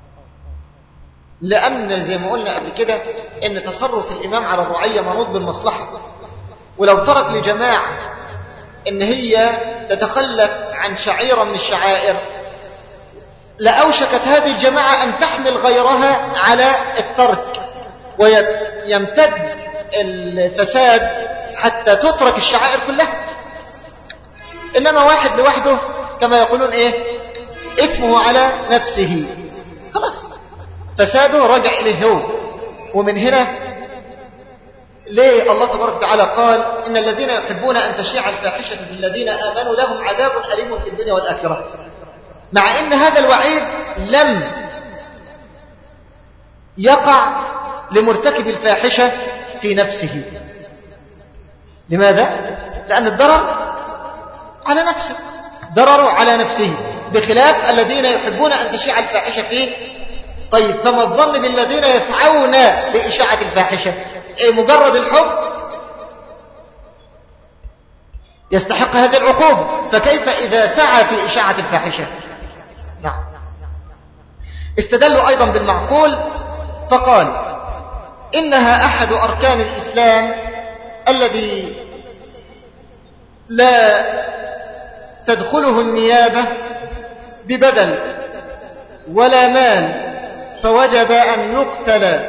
لأن زي ما قلنا قبل كده ان تصرف الإمام على الرعية منوط بالمصلحة، ولو ترك لجماعة ان هي تتخلف عن شعيرة من الشعائر لأوشكت هذه الجماعة أن تحمل غيرها على الترك، ويمتد الفساد حتى تترك الشعائر كلها. إنما واحد لوحده كما يقولون إيه؟ إثمه على نفسه، خلاص فساده رجع إليه هو. ومن هنا ليه الله تبارك وتعالى قال إن الذين يحبون أن تشيع الفاحشة في الذين آمنوا لهم عذاب أليم في الدنيا والآخرة، مع أن هذا الوعيد لم يقع لمرتكب الفاحشة في نفسه. لماذا؟ لأن الضرر على نفسه، ضرره على نفسه، بخلاف الذين يحبون أن تشيع الفاحشة فيه. طيب فما الظن بالذين يسعون لإشاعة الفاحشة؟ إيه مجرد الحب يستحق هذه العقوبة، فكيف إذا سعى في إشاعة الفاحشة؟ نعم. استدلوا أيضا بالمعقول فقال إنها أحد أركان الإسلام الذي لا تدخله النيابة ببدل ولا مال، فوجب أن يقتل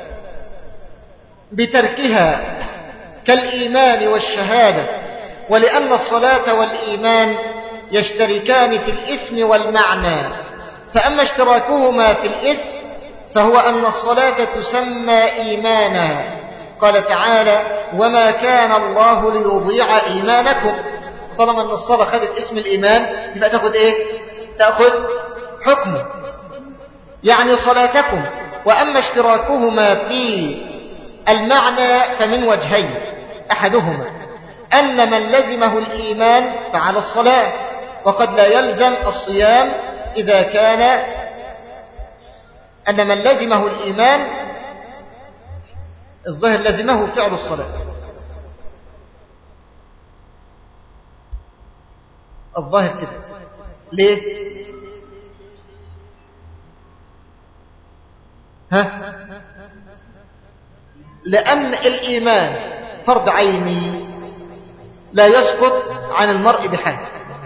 بتركها كالإيمان والشهادة، ولأن الصلاة والإيمان يشتركان في الاسم والمعنى، فأما اشتراكهما في الاسم فهو أن الصلاة تسمى إيمانا، قال تعالى وما كان الله ليضيع إيمانكم. طالما أن الصلاة خذت اسم الإيمان يبقى تأخذ إيه؟ تأخذ حكمه، يعني صلاتكم. وأما اشتراكهما في المعنى فمن وجهين، أحدهما أن من لزمه الإيمان فعلى الصلاة، وقد لا يلزم الصيام إذا كان أن من لزمه الإيمان الظاهر لزمه فعل الصلاة، الظاهر كده. ليه؟ ها؟ لأن الإيمان فرض عيني لا يسقط عن المرء بحال،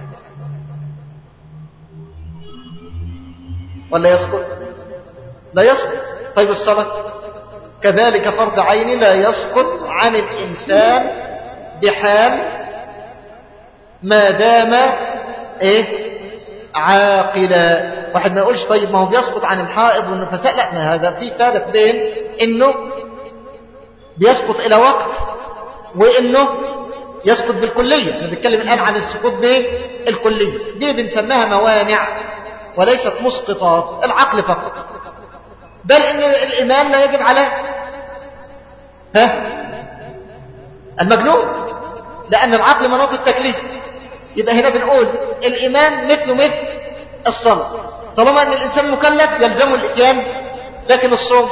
ولا يسقط؟ لا يسقط. طيب الصلاة كذلك فرض عيني لا يسقط عن الإنسان بحال ما دام إيه؟ عاقلا. واحد ما يقولش طيب ما هو بيسقط عن الحائض والنفساء، لا، ما هذا في فارق بين إنه بيسقط إلى وقت وإنه يسقط بالكلية. احنا بنتكلم الآن عن السقوط بالكلية، دي بنسميها موانع وليست مسقطات العقل فقط، بل إن الإيمان لا يجب على ها المجنون، لأن العقل مناط التكليف. يبقى هنا بنقول الإيمان مثل مثل الصلاة، طالما أن الإنسان مكلف يلزمه الإتيان، لكن الصوم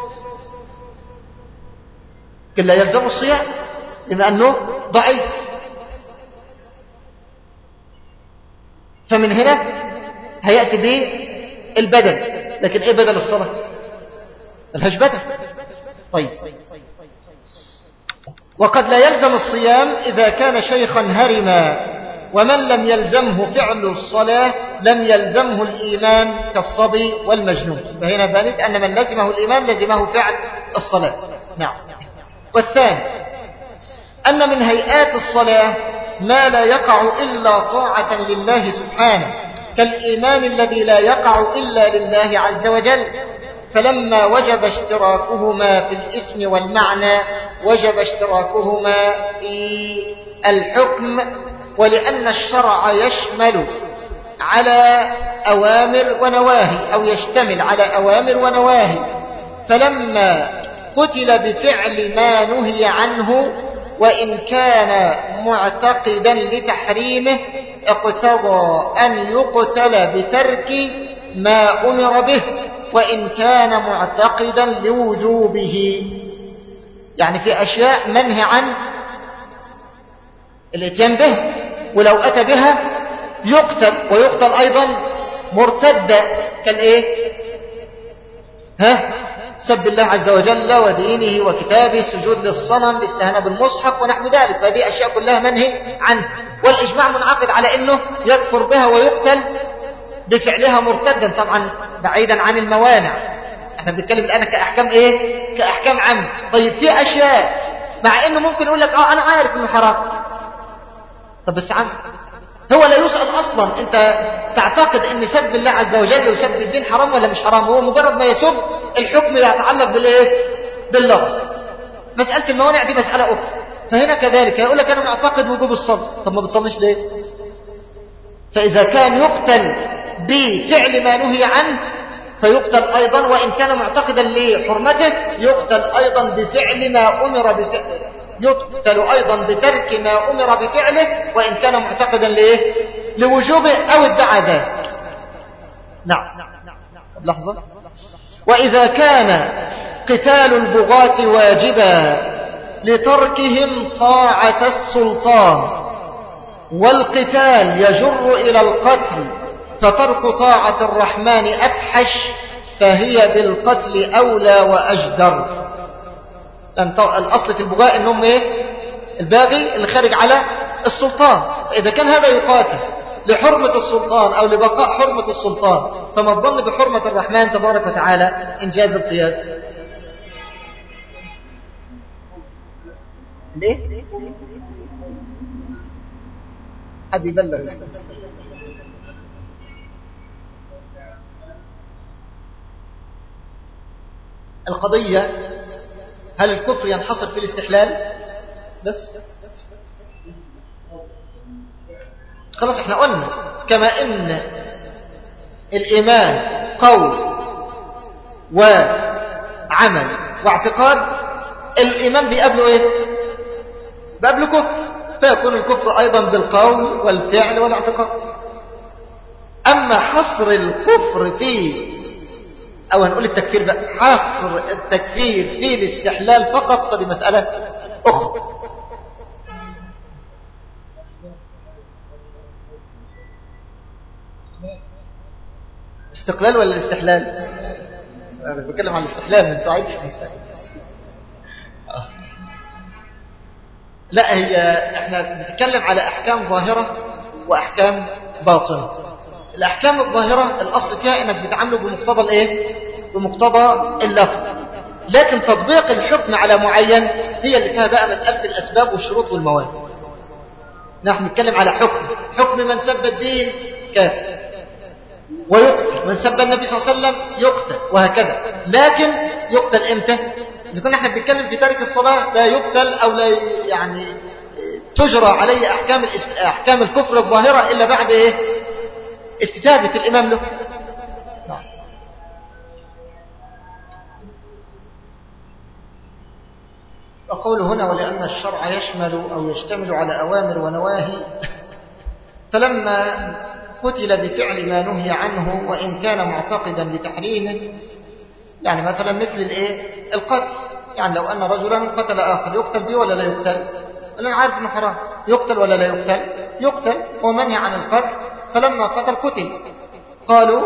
لا يلزم الصيام بما أنه ضعيف. فمن هنا هيأتي به البدل، لكن ايه بدل الصلاة؟ ملهاش بدل. طيب وقد لا يلزم الصيام إذا كان شيخا هرما، ومن لم يلزمه فعل الصلاة لم يلزمه الإيمان كالصبي والمجنون. فهنا بانت أن من لزمه الإيمان لزمه فعل الصلاة. نعم. والثاني أن من هيئات الصلاة ما لا يقع إلا طاعة لله سبحانه، كالإيمان الذي لا يقع إلا لله عز وجل، فلما وجب اشتراكهما في الاسم والمعنى وجب اشتراكهما في الحكم، ولأن الشرع يشمل على أوامر ونواهي أو يشتمل على أوامر ونواهي، فلما قتل بفعل ما نهي عنه وإن كان معتقدا لتحريمه اقتضى أن يقتل بترك ما أمر به وإن كان معتقدا لوجوبه. يعني في أشياء منهي عن الاتيان به، ولو أتى بها يقتل، ويقتل أيضا مرتدا كالإيه؟ ها؟ سب الله عز وجل ودينه وكتابه، سجود للصنم، الاستهانة بالمصحف ونحو ذلك. فهذه أشياء كلها منهي عنها، والإجماع منعقد على أنه يكفر بها ويقتل بفعلها مرتدا، طبعا بعيدا عن الموانع. احنا بنتكلم الآن كأحكام إيه؟ كأحكام عامة. طيب في أشياء مع أنه ممكن يقول لك آه أنا عارف أنه حرام، طب بس عم هو لا يسأل أصلا أنت تعتقد أن سب الله عز وجل وسب الدين حرام ولا مش حرام، هو مجرد ما يسب الحكم يتعلق بالإيه؟ باللفظ. مسألة الموانع دي مسألة أخرى. فهنا كذلك يقول لك أنا معتقد وجوب الصلاة، طب ما بتصليش ليه؟ فإذا كان يقتل بفعل ما نهي عنه فيقتل أيضا، وإن كان معتقدا لحرمته يقتل أيضا بفعل ما أمر بفعله، يقتل أيضا بترك ما أمر بفعله وإن كان معتقدا لإيه؟ لوجوبه أو ادعى ذلك. نعم. لحظة. وإذا كان قتال البغاة واجبا لتركهم طاعة السلطان والقتال يجر إلى القتل فترك طاعة الرحمن أفحش فهي بالقتل أولى وأجدر. الأصل في البغاء إنهم إيه؟ الباغي اللي خارج على السلطان. إذا كان هذا يقاتل لحرمة السلطان أو لبقاء حرمة السلطان فما الظن بحرمة الرحمن تبارك وتعالى إنجاز القياس. ليه؟ حد يبلغ. القضية هل الكفر ينحصر في الاستحلال بس؟ خلاص احنا قلنا كما ان الايمان قول وعمل واعتقاد، الايمان بيقابله ايه؟ بيقابله كفر، فيكون الكفر ايضا بالقول والفعل والاعتقاد. اما حصر الكفر في او هنقول التكفير بقى، حصر التكفير في الاستحلال فقط فدي مسألة اخرى. استقلال ولا الاستحلال؟ انا بتكلم عن الاستحلال من ساعتها. لا، هي احنا بنتكلم على احكام ظاهرة واحكام باطنة. الاحكام الظاهرة الاصل فيها انك بتعامله بمقتضى الايه؟ بمقتضى اللفظ، لكن تطبيق الحكم على معين هي اللي فيها بقى مسألة الاسباب والشروط والموانع. نحن نتكلم على حكم حكم من سب الدين كافر ويقتل، من سب النبي صلى الله عليه وسلم يقتل، وهكذا. لكن يقتل امتى؟ إذا كنا احنا بنتكلم في تارك الصلاة لا يقتل أو لا يعني تجرى عليه أحكام أحكام الكفر الظاهرة إلا بعد إيه؟ استتابة الإمام له. نعم. أقول هنا ولأن الشرع يشمل أو يشتمل على أوامر ونواهي، فلما قتل بفعل ما نهي عنه وإن كان معتقدا بتحريمه، يعني مثلا مثل الايه؟ القتل. يعني لو أن رجلا قتل آخر يقتل به ولا لا يقتل؟ أنا عارف أنه حرام، يقتل ولا لا يقتل؟ يقتل، هو منهي عن القتل، فلما قتل قتل. قالوا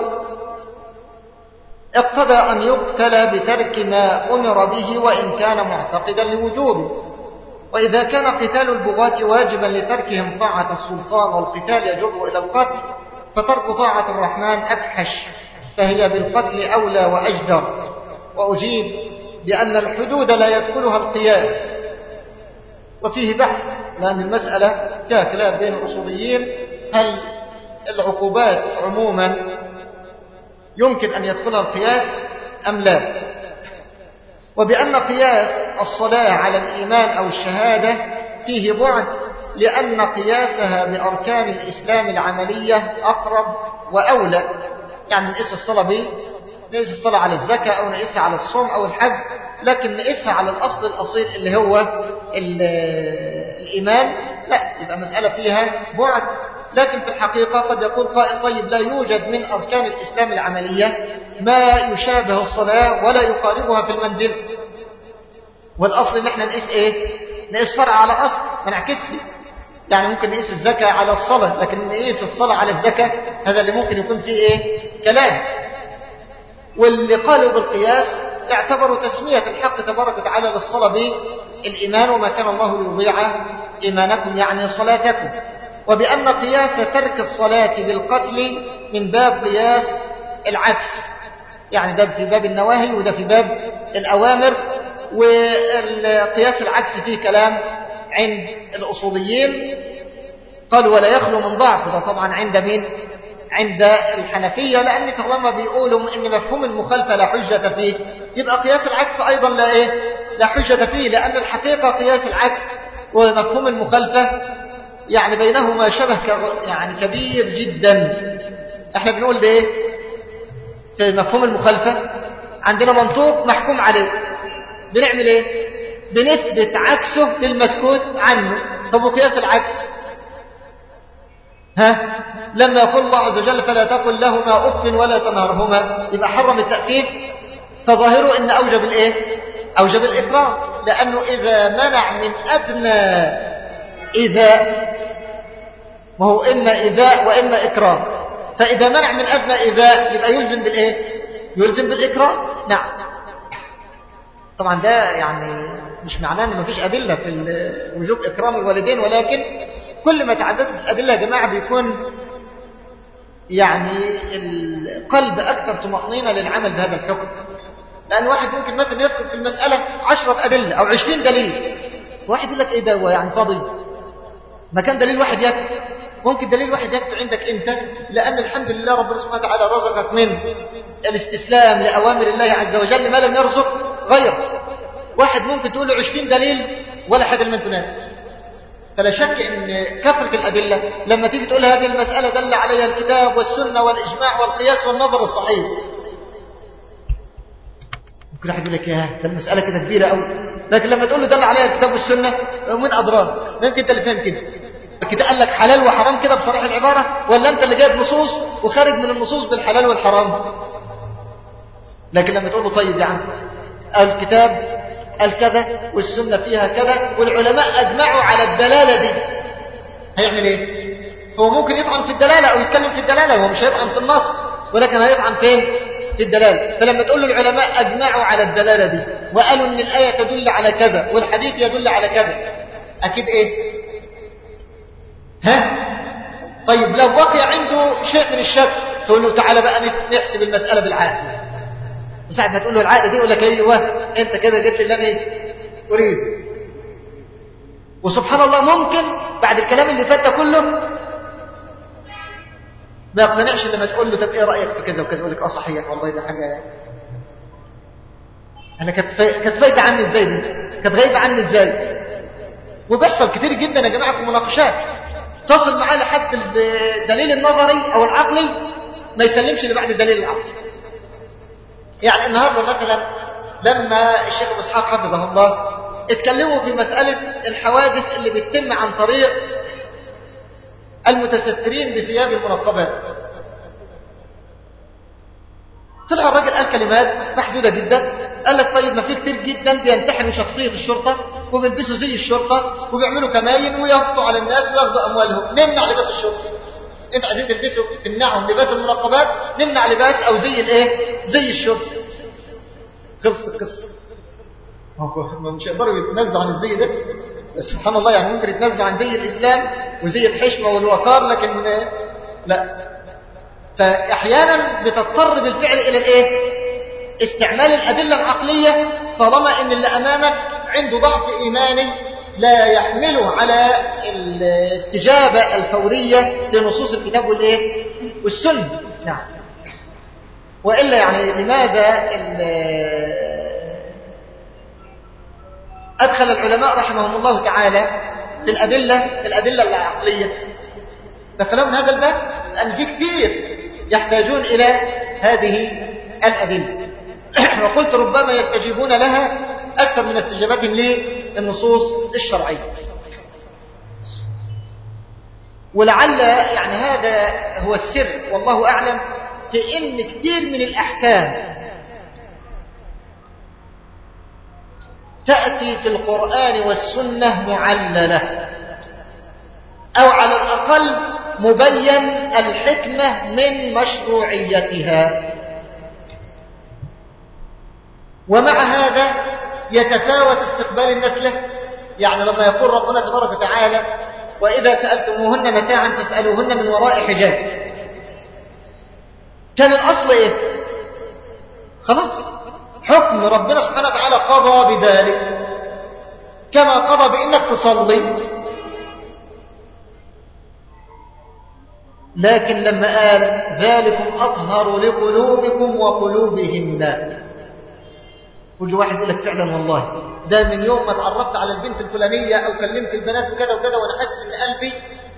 اقتضى أن يقتل بترك ما أمر به وإن كان معتقدا لوجوبه. وإذا كان قتال البغاة واجبا لتركهم طاعة السلطان والقتال يجر إلى القتل فترك طاعة الرحمن أفحش فهي بالقتل أولى وأجدر. وأجيب بأن الحدود لا يدخلها القياس، وفيه بحث لأن المسألة فيها خلاف بين الأصوليين هل العقوبات عموما يمكن أن يدخلها القياس أم لا، وبأن قياس الصلاة على الإيمان أو الشهادة فيه بعد، لأن قياسها بأركان الإسلام العملية أقرب وأولى. يعني نقيس الصلاة به، نقيس الصلاة على الزكاة أو نقيسها على الصوم أو الحج، لكن نقيسها على الأصل الأصيل اللي هو الإيمان لا، يبقى مسألة فيها بعد. لكن في الحقيقة قد يقول قائل طيب لا يوجد من أركان الإسلام العملية ما يشابه الصلاة ولا يقاربها في المنزل، والأصل إن احنا نقيس إيه؟ نقيس فرع على أصل، ما نعكسش. يعني ممكن نقيس الزكاة على الصلاة، لكن نقيس الصلاة على الزكاة هذا اللي ممكن يكون فيه إيه؟ كلام. واللي قالوا بالقياس اعتبروا تسمية الحق تبارك وتعالى للصلاة بالإيمان وما كان الله ليضيع إيمانكم يعني صلاتكم، وبأن قياس ترك الصلاة بالقتل من باب قياس العكس، يعني ده في باب النواهي وده في باب الأوامر. والقياس العكس فيه كلام عند الأصوليين، قالوا ولا يخلو من ضعف، ده طبعا عند مين؟ عند الحنفية، لأن طالما بيقولوا إن مفهوم المخالفة لا حجة فيه، يبقى قياس العكس أيضا لا إيه؟ لا حجة فيه، لأن الحقيقة قياس العكس ومفهوم المخالفة يعني بينهما شبه يعني كبير جدا. احنا بنقول ده ايه؟ في مفهوم المخالفة عندنا منطوق محكوم عليه، بنعمل ايه؟ بنثبت عكسه للمسكوت عنه. طب وقياس العكس ها؟ لما يقول الله عز وجل فلا تقل لهما اف ولا تنهرهما، يبقى حرم التأكيد، فظاهره ان اوجب الايه؟ اوجب الاكراه، لانه اذا منع من ادنى إذا ما هو إما إيذاء وإما إكرام، فإذا منع من أدنى إيذاء يبقى يلزم بالإيه؟ يلزم بالإكرام. نعم. طبعا ده يعني مش معناه أن مفيش أدلة في وجوب إكرام الوالدين، ولكن كل ما تعددت الأدلة يا جماعة بيكون يعني القلب أكثر طمأنينة للعمل بهذا الحكم. لأن واحد ممكن مثلا يذكر في المسألة عشرة أدلة أو عشرين دليل، واحد يقول لك إيه ده هو يعني فاضي، ما كان دليل واحد يكفي. ممكن دليل واحد يكفي عندك أنت، لأن الحمد لله ربنا سبحانه وتعالى رزقك من الاستسلام لأوامر الله عز وجل ما لم يرزق غيره. واحد ممكن تقول له عشرين دليل ولا حاجة لمن تنال. فلا شك أن كثرة الأدلة لما تيجي تقول هذه المسألة دل عليها الكتاب والسنة والإجماع والقياس والنظر الصحيح، ممكن واحد يقول لك يا ده المسألة كده كبيرة قوي، لكن لما تقول له دل عليها الكتاب والسنة من أدراك؟ ممكن أنت اللي فاهم كده كده قال لك حلال وحرام كده بصريح العبارة، ولا أنت اللي جايب نصوص وخارج من النصوص بالحلال والحرام؟ لكن لما تقول له طيب يا عم الكتاب الكذا والسنة فيها كذا والعلماء أجمعوا على الدلالة دي، هيعمل إيه؟ هو ممكن يطعن في الدلالة أو يتكلم في الدلالة، هو مش هيطعن في النص، ولكن هيطعن فين؟ في الدلالة. فلما تقول له العلماء أجمعوا على الدلالة دي وقالوا أن الآية تدل على كذا والحديث يدل على كذا، أكيد إيه؟ ها؟ طيب لو بقي عنده شيء من الشك تقول له تعالى بقى نحسب المسألة بالعقل. وساعة ما تقول له العقل دي يقول لك ايوه انت كده جبت اللي انا اريد. وسبحان الله ممكن بعد الكلام اللي فات ده كله ما يقتنعش لما تقول له طب ايه رايك في كذا وكذا، يقول لك اه صحيح والله ده حاجه انا كانت كانت فايده عني ازاي دي، كانت غايبه عني ازاي. وبيحصل كتير جدا يا جماعه في المناقشات تصل معاه لحد الدليل النظري او العقلي ما يسلمش اللي بعد الدليل العقلي. يعني النهاردة مثلا لما الشيخ أبو إسحاق حفظه الله اتكلموا في مسألة الحوادث اللي بتتم عن طريق المتسترين بثياب المنقبات، طلع الراجل قال كلمات محدودة جدا، قال لك طيب ما في كتير جدا بينتحلوا شخصية الشرطة وبيلبسوا زي الشرطة وبيعملوا كماين ويسطوا على الناس وياخذوا أموالهم، نمنع لباس الشرطة. انت عايزين تلبسوا تمنعهم لباس المنقبات، نمنع لباس او زي الايه زي الشرطة. خلصت القصة. ما مش يقدروا يتنازلوا عن الزي ده، سبحان الله يعني ممكن يتنازلوا عن زي الإسلام وزي الحشمة والوقار، لكن لا. فأحيانا بتضطر بالفعل إلى الإيه؟ استعمال الأدلة العقلية طالما إن اللي أمامك عنده ضعف إيماني لا يحمله على الاستجابة الفورية لنصوص الكتاب والإيه؟ والسنة. نعم. وإلا يعني لماذا أدخل العلماء رحمهم الله تعالى في الأدلة في الأدلة العقلية دخلوا من هذا الباب؟ لأن في كثير يحتاجون إلى هذه الأدلة. وقلت ربما يستجيبون لها أكثر من استجابتهم للنصوص الشرعية. ولعل يعني هذا هو السر والله أعلم في إن كثير من الأحكام تأتي في القرآن والسنة معللة أو على الأقل مبين الحكمة من مشروعيتها، ومع هذا يتفاوت استقبال الناس له. يعني لما يقول ربنا تبارك وتعالى وإذا سألتموهن متاعا فاسألوهن من وراء حجاب، كان الأصل إيه؟ خلاص حكم ربنا سبحانه وتعالى قضى بذلك، كما قضى بإنك تصلي. لكن لما قال ذلكم أطهر لقلوبكم وقلوبهن، ويجي واحد يقول لك فعلا والله ده من يوم ما اتعرفت على البنت الفلانية أو كلمت البنات وكذا وكذا وأنا حاسس إن قلبي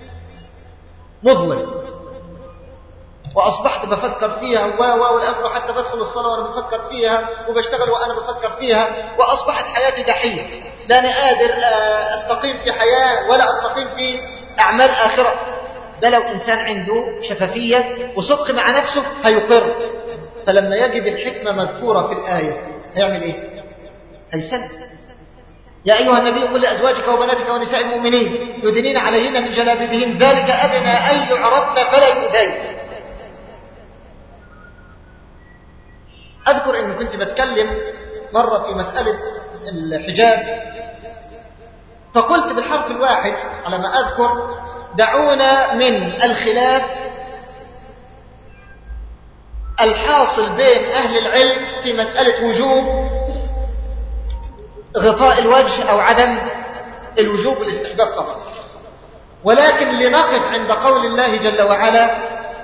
مظلم، وأصبحت بفكر فيها و والأمر حتى بدخل الصلاة وأنا بفكر فيها وبشتغل وأنا بفكر فيها، وأصبحت حياتي جحيم، لا أنا قادر أستقيم في حياة ولا أستقيم في أعمال آخرة. ده لو إنسان عنده شفافية وصدق مع نفسه هيقر. فلما يجد الحكمة مذكورة في الآية هيعمل إيه؟ هيسلم. يا أيها النبي قل لأزواجك وبناتك ونساء المؤمنين يدنين عليهن من جلابيبهن ذلك أدنى أن يعرفن فلا يؤذين. أذكر أني كنت بتكلم مرة في مسألة الحجاب، فقلت بالحرف الواحد على ما أذكر: دعونا من الخلاف الحاصل بين أهل العلم في مسألة وجوب غطاء الوجه أو عدم الوجوب والاستحباب فقط، ولكن لنقف عند قول الله جل وعلا: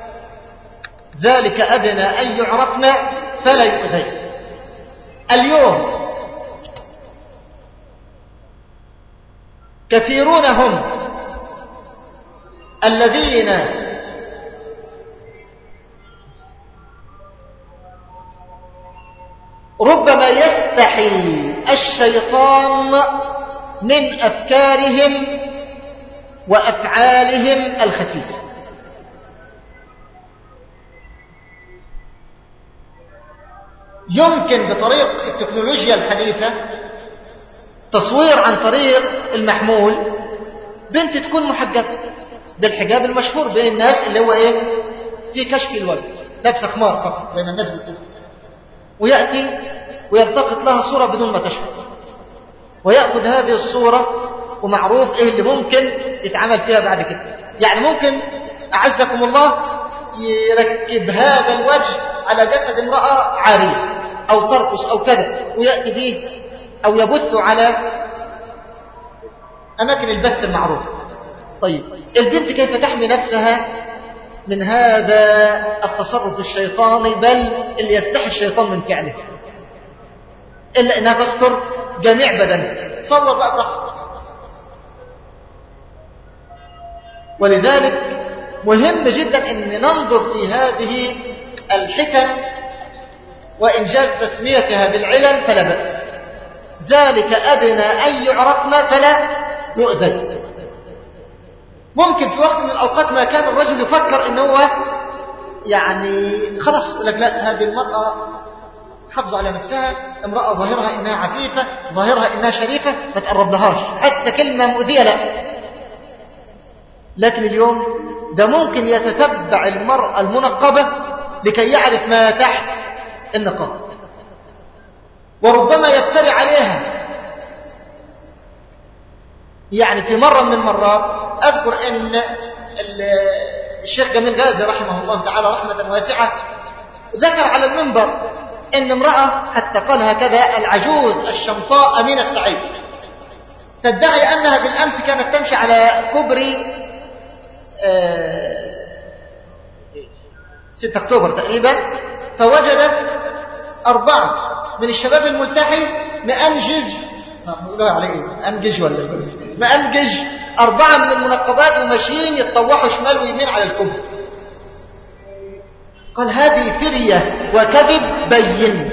ذلك أدنى أن يعرفن فلا يؤذين. اليوم كثيرون هم الذين ربما يستحي الشيطان من أفكارهم وأفعالهم الخسيسة. يمكن بطريق التكنولوجيا الحديثة تصوير عن طريق المحمول بنت تكون محجبة، ده الحجاب المشهور بين الناس اللي هو ايه؟ في كشف الوجه، لابسه خمار فقط زي ما الناس بتقول، ويأتي ويلتقط لها صورة بدون ما تشعر، ويأخذ هذه الصورة ومعروف ايه اللي ممكن يتعمل فيها بعد كده. يعني ممكن أعزكم الله يركب هذا الوجه على جسد امرأة عارية أو ترقص أو كذا، ويأتي به أو يبث على أماكن البث المعروف. طيب البنت كيف تحمي نفسها من هذا التصرف الشيطاني، بل اللي يستحي الشيطان من فعله، إلا أنها تستر جميع بدنها؟ تصور بقى براحتك. ولذلك مهم جدا أن ننظر في هذه الحكم وإنجاز تسميتها بالعلل فلا بأس. ذلك أدنى أن يعرفن فلا يؤذن. ممكن في وقت من الأوقات ما كان الرجل يفكر أنه هو يعني خلاص يقول لك لا، هذه المرأة حافظ على نفسها، امرأة ظاهرها إنها عفيفة، ظاهرها إنها شريفة، ما تقرب لهاش حتى كلمة مؤذية لا. لكن اليوم ده ممكن يتتبع المرأة المنقبة لكي يعرف ما تحت النقاب، وربما يفتري عليها. يعني في مرة من المرات أذكر أن الشيخ جميل غازي رحمه الله تعالى رحمة واسعة ذكر على المنبر أن امرأة، حتى قال هكذا: العجوز الشمطاء أمين السعيد، تدعي أنها بالأمس كانت تمشي على كوبري ستة أكتوبر تقريبا، فوجدت أربعة من الشباب الملتحي مأنجج نقولها عليه إيه؟ مأنجج ولا مأنجج أربعة من المنقبات وماشيين يتطوحوا شمال ويمين على الكوبري. قال هذه فرية وكذب بين،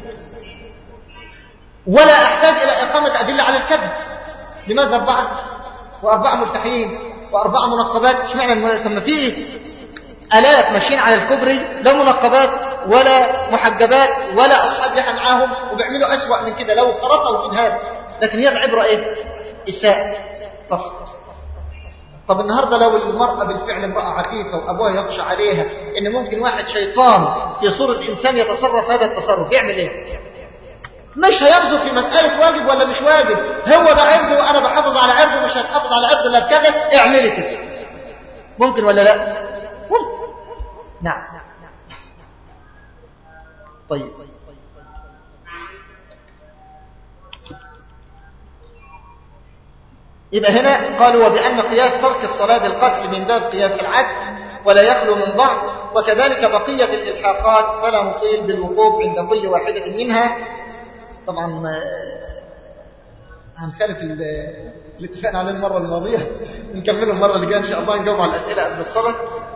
ولا أحتاج إلى إقامة أدلة على الكذب. لماذا أربعة وأربعة ملتحيين وأربعة منقبات؟ اشمعنى لما فيه آلاف ماشيين على الكوبري لا منقبات ولا محجبات ولا أصحاب لحى معاهم وبيعملوا أسوأ من كده لو فرطوا في هذا؟ لكن هي العبرة إيه؟ إساءة فقط. طب النهاردة لو المرأة بالفعل امرأة عفيفة وأبوها يخشى عليها إن ممكن واحد شيطان في صورة إنسان يتصرف هذا التصرف، يعمل إيه؟ مش هيبذل في مسألة واجب ولا مش واجب، هو ده عرضه وأنا بحافظ على عرضه، مش هتحافظ على عرضه إلا بكذا، اعملي كده. ممكن ولا لا؟ ممكن. نعم. طيب يبقى هنا قالوا: وبأن قياس ترك الصلاة بالقتل من باب قياس العكس ولا يخلو من ضعف، وكذلك بقية الإلحاقات فلا نطيل بالوقوف عند كل واحدة منها. طبعا هنخالف اللي اتفقنا عليه المرة الماضية، نكمله المرة اللي جاية إن شاء الله، نجاوب على الأسئلة قبل الصلاة،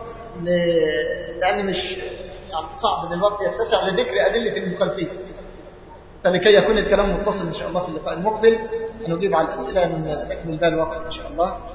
لأن مش يعني صعب ان الوقت يتسع لذكر أدلة المخالفين، فلكي يكون الكلام متصل إن شاء الله في اللقاء المقبل نجيب على الأسئلة نستكمل ذا الوقت إن شاء الله.